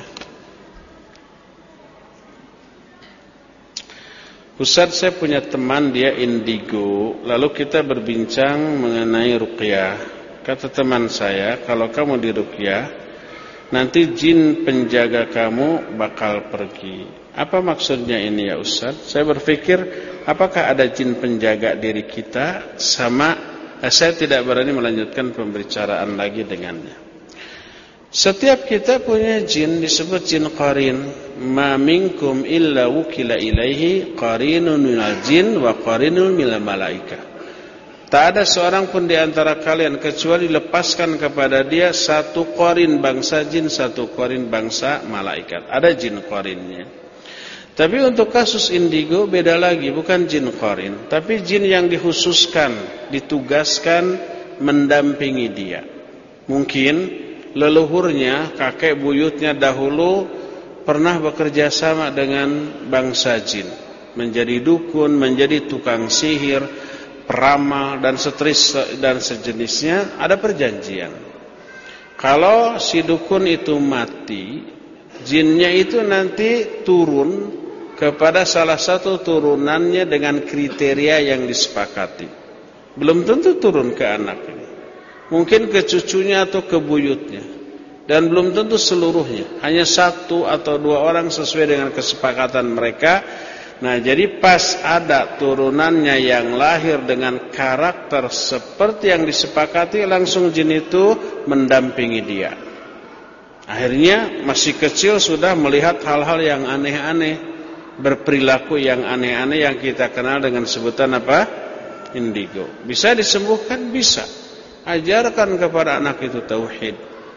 Ustaz, saya punya teman dia indigo. Lalu kita berbincang mengenai ruqyah. Kata teman saya, kalau kamu diruqyah, nanti jin penjaga kamu bakal pergi. Apa maksudnya ini ya Ustaz? Saya berpikir, apakah ada jin penjaga diri kita? Sama, eh, saya tidak berani melanjutkan pembicaraan lagi dengannya. Setiap kita punya jin, disebut jin qarin. Ma minkum illa wukila ilaihi qarinun minal jin wa qarinun minal malaika. Tak ada seorang pun di antara kalian kecuali dilepaskan kepada dia satu qarin bangsa jin, satu qarin bangsa malaikat. Ada jin qarinnya. Tapi untuk kasus indigo beda lagi, bukan jin qarin, tapi jin yang dikhususkan, ditugaskan mendampingi dia. Mungkin leluhurnya, kakek buyutnya dahulu pernah bekerja sama dengan bangsa jin, menjadi dukun, menjadi tukang sihir, peramal dan seterusnya dan sejenisnya. Ada perjanjian. Kalau si dukun itu mati, jinnya itu nanti turun kepada salah satu turunannya dengan kriteria yang disepakati. Belum tentu turun ke anak ini. Mungkin ke cucunya atau ke buyutnya. Dan belum tentu seluruhnya. Hanya satu atau dua orang sesuai dengan kesepakatan mereka. Nah, jadi pas ada turunannya yang lahir dengan karakter seperti yang disepakati, langsung jin itu mendampingi dia. Akhirnya masih kecil sudah melihat hal-hal yang aneh-aneh, berperilaku yang aneh-aneh yang kita kenal dengan sebutan apa? Indigo. Bisa disembuhkan? Bisa. Ajarkan kepada anak itu tauhid.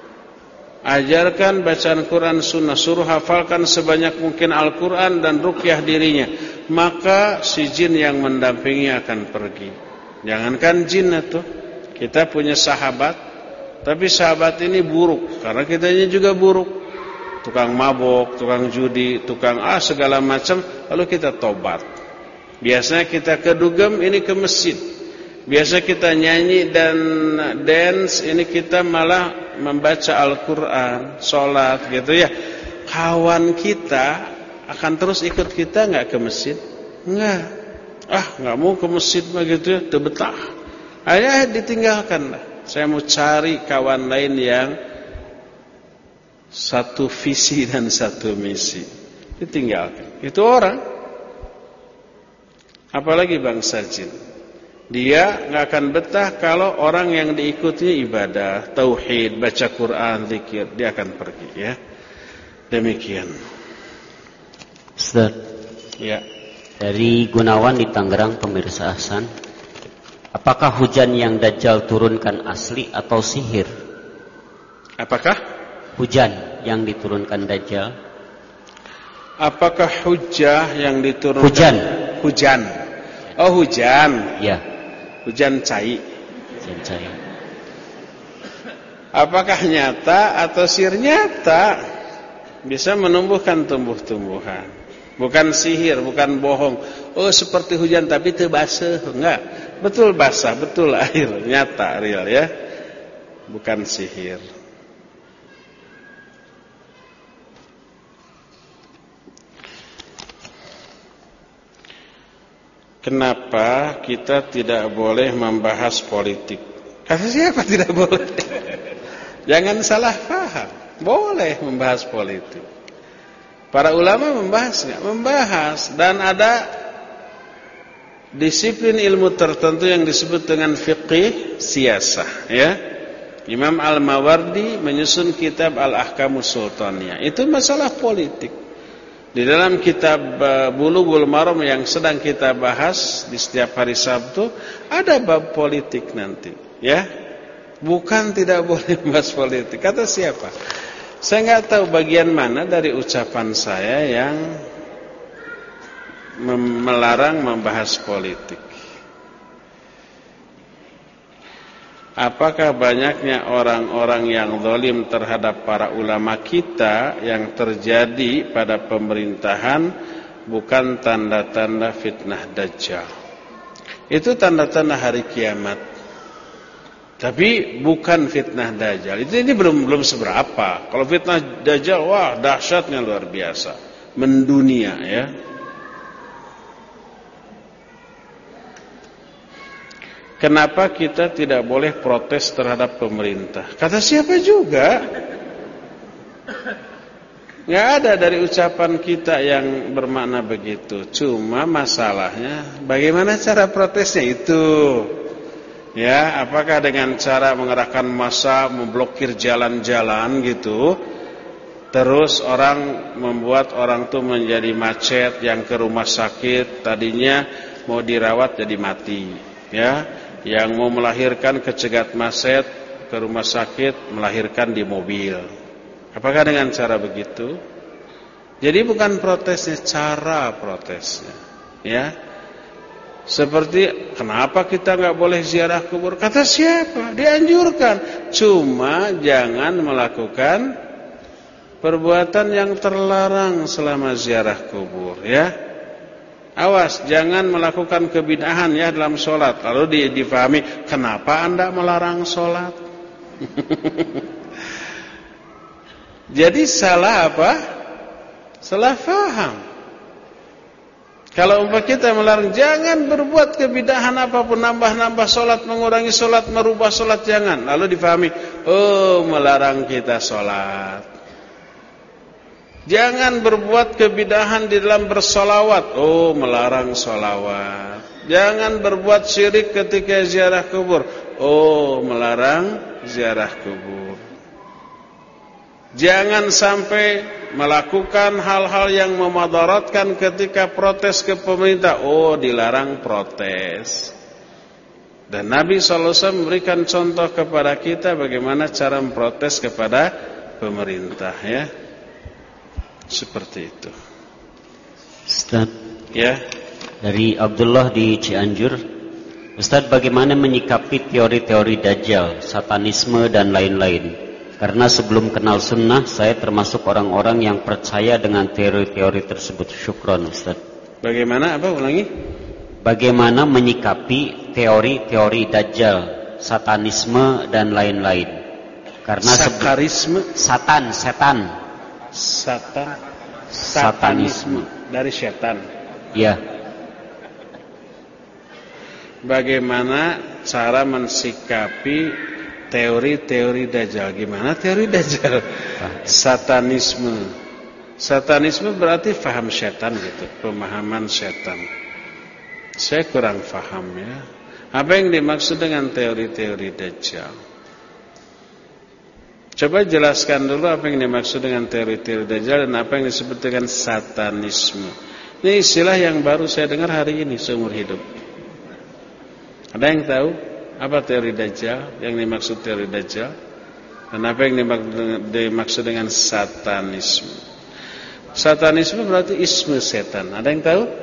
Ajarkan bacaan Quran sunnah, suruh hafalkan sebanyak mungkin Al-Quran dan ruqyah dirinya. Maka si jin yang mendampingi akan pergi. Jangankan jin itu, kita punya sahabat, tapi sahabat ini buruk, karena kitanya juga buruk. Tukang mabok, tukang judi, tukang ah segala macam, lalu kita tobat. Biasanya kita ke dugem, ini ke masjid. Biasa kita nyanyi dan dance, ini kita malah membaca Al-Quran, sholat gitu ya. Kawan kita akan terus ikut kita nggak ke masjid? Nggak. Ah nggak mau ke masjid begitu ya, betah. Akhirnya ditinggalkan lah. Saya mau cari kawan lain yang satu visi dan satu misi. Ditinggalkan. Itu orang. Apalagi bangsa jin. Dia nggak akan betah kalau orang yang diikutinya ibadah, tauhid, baca Quran, zikir, dia akan pergi ya. Demikian. Ustaz. Ya. Dari Gunawan di Tangerang, pemirsa Ahsan. Apakah hujan yang Dajjal turunkan asli atau sihir? Apakah hujan yang diturunkan Dajjal? Apakah hujah yang diturunkan? Hujan. Hujan. Oh hujan. Ya. Hujan cai. Hujan cai. Apakah nyata atau sihir? Nyata. Bisa menumbuhkan tumbuh-tumbuhan. Bukan sihir, bukan bohong. Oh seperti hujan tapi itu basah. Enggak. Betul basah, betul air. Nyata, real ya. Bukan sihir. Kenapa kita tidak boleh membahas politik? Kata siapa tidak boleh? Jangan salah paham. Boleh membahas politik. Para ulama membahas nggak? Membahas. Dan ada disiplin ilmu tertentu yang disebut dengan fiqih siyasah. Ya, Imam Al-Mawardi menyusun kitab Al-Ahkamus Sultaniyah. Itu masalah politik. Di dalam kitab Bulughul Maram yang sedang kita bahas di setiap hari Sabtu ada bab politik nanti, ya. Bukan tidak boleh bahas politik. Kata siapa? Saya nggak tahu bagian mana dari ucapan saya yang melarang membahas politik. Apakah banyaknya orang-orang yang zalim terhadap para ulama kita yang terjadi pada pemerintahan bukan tanda-tanda fitnah Dajjal? Itu tanda-tanda hari kiamat. Tapi bukan fitnah Dajjal. Itu ini belum belum seberapa. Kalau fitnah Dajjal, wah dahsyatnya luar biasa, mendunia, ya. Kenapa kita tidak boleh protes terhadap pemerintah? Kata siapa juga? Nggak ada dari ucapan kita yang bermakna begitu. Cuma masalahnya bagaimana cara protesnya itu. Ya, apakah dengan cara mengerahkan massa, memblokir jalan-jalan gitu? Terus orang membuat orang tuh menjadi macet, yang ke rumah sakit tadinya mau dirawat jadi mati, ya. Yang mau melahirkan kecegat macet ke rumah sakit melahirkan di mobil. Apakah dengan cara begitu? Jadi bukan protesnya, cara protesnya, ya. Seperti kenapa kita nggak boleh ziarah kubur? Kata siapa? Dianjurkan. Cuma jangan melakukan perbuatan yang terlarang selama ziarah kubur, ya. Awas, jangan melakukan kebid'ahan ya dalam sholat. Lalu difahami, kenapa anda melarang sholat? Jadi salah apa? Salah faham. Kalau umpah kita melarang, jangan berbuat kebid'ahan apapun, nambah-nambah sholat, mengurangi sholat, merubah sholat, jangan. Lalu difahami, oh melarang kita sholat. Jangan berbuat kebid'ahan di dalam bersolawat. Oh, melarang solawat. Jangan berbuat syirik ketika ziarah kubur. Oh, melarang ziarah kubur. Jangan sampai melakukan hal-hal yang memadaratkan ketika protes ke pemerintah. Oh, dilarang protes. Dan Nabi shallallahu alaihi wasallam memberikan contoh kepada kita bagaimana cara memprotes kepada pemerintah, ya. Seperti itu. Ustaz, ya. Dari Abdullah di Cianjur, Ustaz, bagaimana menyikapi teori-teori Dajjal, satanisme dan lain-lain? Karena sebelum kenal sunnah, saya termasuk orang-orang yang percaya dengan teori-teori tersebut. Syukron, Ustaz. Bagaimana apa ulangi? Bagaimana menyikapi teori-teori Dajjal, satanisme dan lain-lain? Karena sakarisme, satan, setan. Satan, satanisme dari setan. Ya. Bagaimana cara mensikapi teori-teori Dajjal? Gimana teori Dajjal? Satanisme. Satanisme berarti faham setan gitu, pemahaman setan. Saya kurang faham, ya. Apa yang dimaksud dengan teori-teori Dajjal? Coba jelaskan dulu apa yang dimaksud dengan teori-teori Dajjal dan apa yang disebut dengan satanisme. Ini istilah yang baru saya dengar hari ini seumur hidup. Ada yang tahu apa teori Dajjal, yang dimaksud teori Dajjal, dan apa yang dimaksud dengan satanisme? Satanisme berarti isme setan. Ada yang tahu?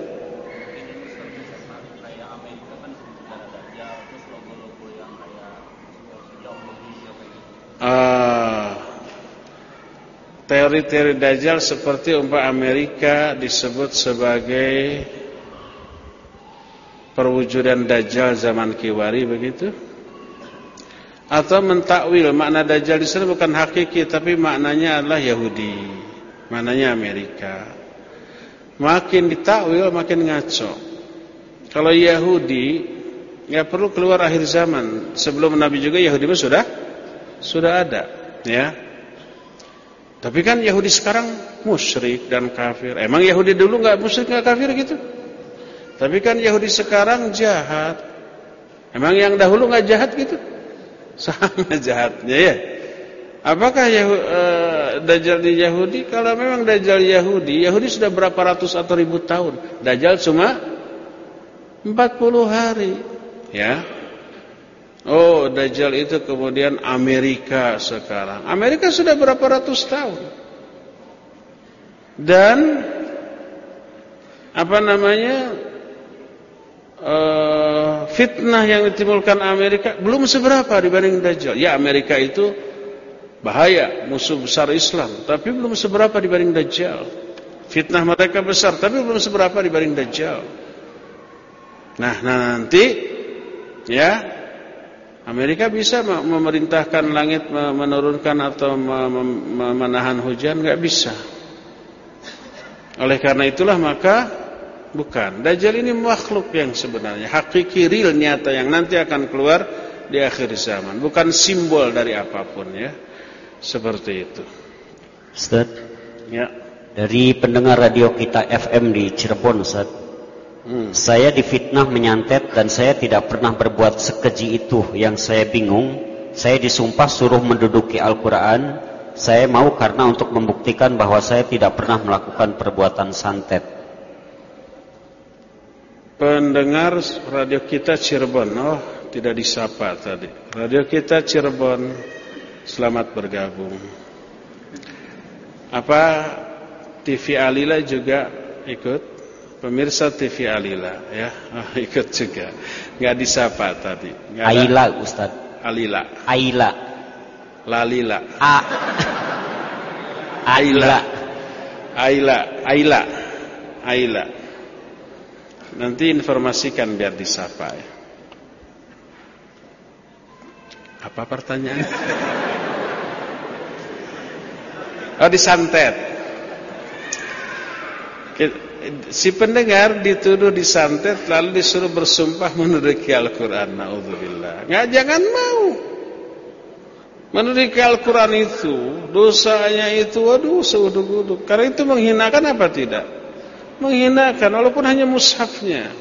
Teori-teori Dajjal seperti umpah Amerika disebut sebagai perwujudan Dajjal zaman Kiwari, begitu? Atau mentakwil makna Dajjal di sana bukan hakiki tapi maknanya adalah Yahudi, maknanya Amerika. Makin ditakwil makin ngaco. Kalau Yahudi nggak perlu keluar akhir zaman, sebelum Nabi juga Yahudi sudah sudah ada, ya. Tapi kan Yahudi sekarang musyrik dan kafir. Emang Yahudi dulu nggak musyrik nggak kafir gitu? Tapi kan Yahudi sekarang jahat. Emang yang dahulu nggak jahat gitu? Sama jahatnya, ya. Apakah Yahudi, uh, Dajjal di Yahudi? Kalau memang Dajjal Yahudi, Yahudi sudah berapa ratus atau ribu tahun. Dajjal cuma empat puluh hari. Ya. Oh, Dajjal itu kemudian Amerika sekarang. Amerika sudah berapa ratus tahun. Dan apa namanya? Uh, fitnah yang ditimbulkan Amerika belum seberapa dibanding Dajjal. Ya, Amerika itu bahaya, musuh besar Islam, tapi belum seberapa dibanding Dajjal. Fitnah mereka besar, tapi belum seberapa dibanding Dajjal. Nah, nah nanti ya Amerika bisa memerintahkan langit menurunkan atau menahan hujan? Enggak bisa. Oleh karena itulah maka bukan. Dajjal ini makhluk yang sebenarnya hakiki, real, nyata yang nanti akan keluar di akhir zaman, bukan simbol dari apapun ya. Seperti itu. Ustaz, ya. Dari pendengar radio kita F M di Cirebon, Ustaz. Hmm. Saya difitnah menyantet dan saya tidak pernah berbuat sekeji itu. Yang saya bingung, saya disumpah suruh menduduki Al-Quran. Saya mau karena untuk membuktikan bahwa saya tidak pernah melakukan perbuatan santet. Pendengar radio kita Cirebon, oh tidak disapa tadi. Radio kita Cirebon, selamat bergabung. Apa T V Alila juga ikut? Pemirsa T V Alila ya, oh, ikut juga. Enggak disapa tadi. Nggak Aila, ada. Ustaz. Alila. Aila. Lalila. A. Aila. Aila. Aila. Aila. Nanti informasikan biar disapa ya. Apa pertanyaan? Oh, disantet. Si pendengar dituduh disantet lalu disuruh bersumpah menduduki Al-Quran. Na'udzubillah. Nggak, jangan mau. Menduduki Al-Quran itu dosanya itu waduh seuduk-uduk. Karena itu menghinakan apa tidak? Menghinakan walaupun hanya mushafnya.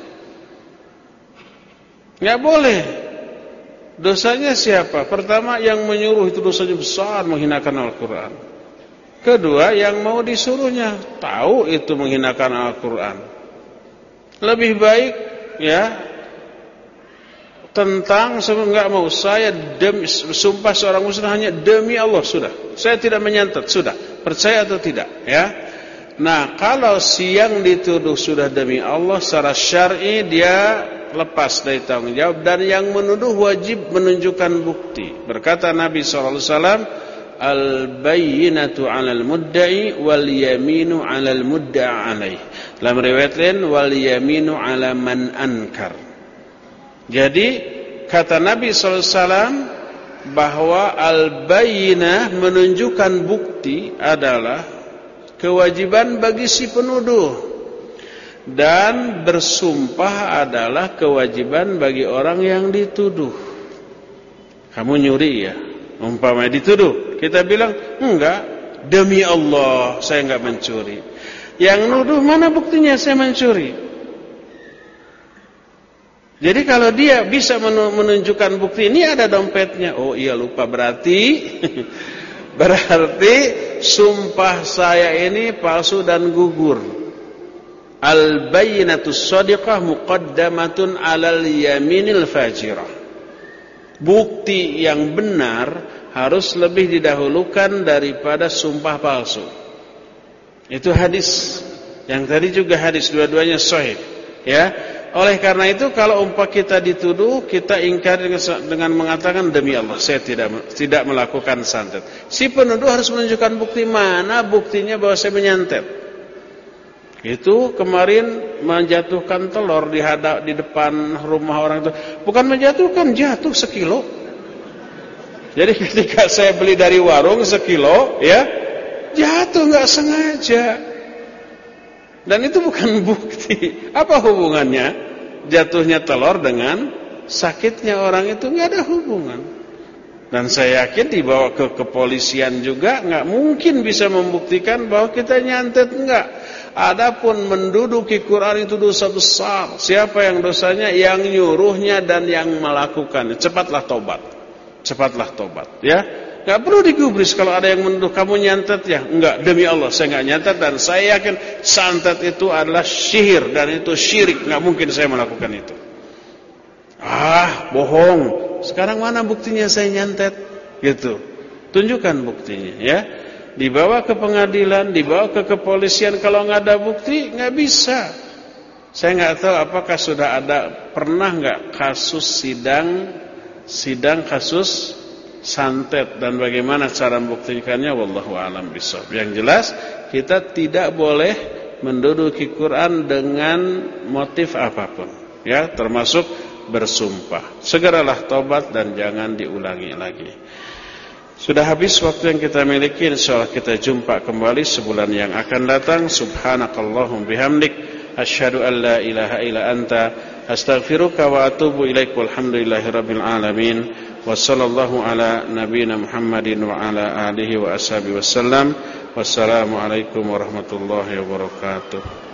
Nggak boleh. Dosanya siapa? Pertama, yang menyuruh itu dosanya besar, menghinakan Al-Quran. Kedua, yang mau disuruhnya tahu itu menghinakan Al-Quran. Lebih baik ya tentang enggak mau saya demi sumpah seorang muslim hanya demi Allah, sudah. Saya tidak menyantet, sudah. Percaya atau tidak ya. Nah, kalau si yang dituduh sudah demi Allah secara syar'i dia lepas dari tanggung jawab, dan yang menuduh wajib menunjukkan bukti. Berkata Nabi shallallahu alaihi wasallam, al-bayyinatu 'alal mudda'i wal yaminu 'alal mudda'a 'alaih. Dalam riwayat lain, wal yaminu 'ala man ankar. Jadi kata Nabi shallallahu alaihi wasallam bahwa al-bayyinah menunjukkan bukti adalah kewajiban bagi si penuduh, dan bersumpah adalah kewajiban bagi orang yang dituduh. Kamu nyuri ya? Umpamanya dituduh, kita bilang enggak, demi Allah saya enggak mencuri. Yang nuduh, mana buktinya saya mencuri? Jadi kalau dia bisa menunjukkan bukti, ini ada dompetnya. Oh iya, lupa, berarti berarti sumpah saya ini palsu dan gugur. Al-bayyinatus shadiqah muqaddamatun 'alal yaminil fajirah. Bukti yang benar harus lebih didahulukan daripada sumpah palsu. Itu hadis. Yang tadi juga hadis, dua-duanya sahih. Ya. Oleh karena itu kalau umpah kita dituduh, kita ingkar dengan mengatakan demi Allah saya tidak tidak melakukan santet. Si penuduh harus menunjukkan bukti. Mana buktinya bahwa saya menyantet? Itu kemarin menjatuhkan telur di hadap di depan rumah orang itu. Bukan menjatuhkan, jatuh sekilo. Jadi ketika saya beli dari warung sekilo, ya, jatuh nggak sengaja. Dan itu bukan bukti. Apa hubungannya jatuhnya telur dengan sakitnya orang itu? Nggak ada hubungan. Dan saya yakin dibawa ke kepolisian juga nggak mungkin bisa membuktikan bahwa kita nyantet, enggak. Adapun menduduki Quran itu dosa besar. Siapa yang dosanya? Yang nyuruhnya dan yang melakukannya. Cepatlah tobat. Cepatlah tobat, ya. Gak perlu digubris kalau ada yang menuduh kamu nyantet ya. Enggak, demi Allah saya enggak nyantet dan saya yakin santet itu adalah sihir dan itu syirik. Enggak mungkin saya melakukan itu. Ah, bohong. Sekarang mana buktinya saya nyantet? Gitu. Tunjukkan buktinya ya. Dibawa ke pengadilan, dibawa ke kepolisian, kalau nggak ada bukti nggak bisa. Saya nggak tahu apakah sudah ada, pernah nggak kasus sidang sidang kasus santet dan bagaimana cara membuktikannya, wallahu a'lam bishawab. Yang jelas kita tidak boleh menduduki Quran dengan motif apapun ya, termasuk bersumpah. Segeralah tobat dan jangan diulangi lagi. Sudah habis waktu yang kita miliki. Insyaallah kita jumpa kembali sebulan yang akan datang. Subhanakallahum bihamdik asyhadu an la ilaha illa anta astaghfiruka wa atubu ilaik. Walhamdulillahirabbil alamin. Wassallallahu ala nabiyyina Muhammadin wa ala alihi wa ashabihi wasallam. Wassalamualaikum warahmatullahi wabarakatuh.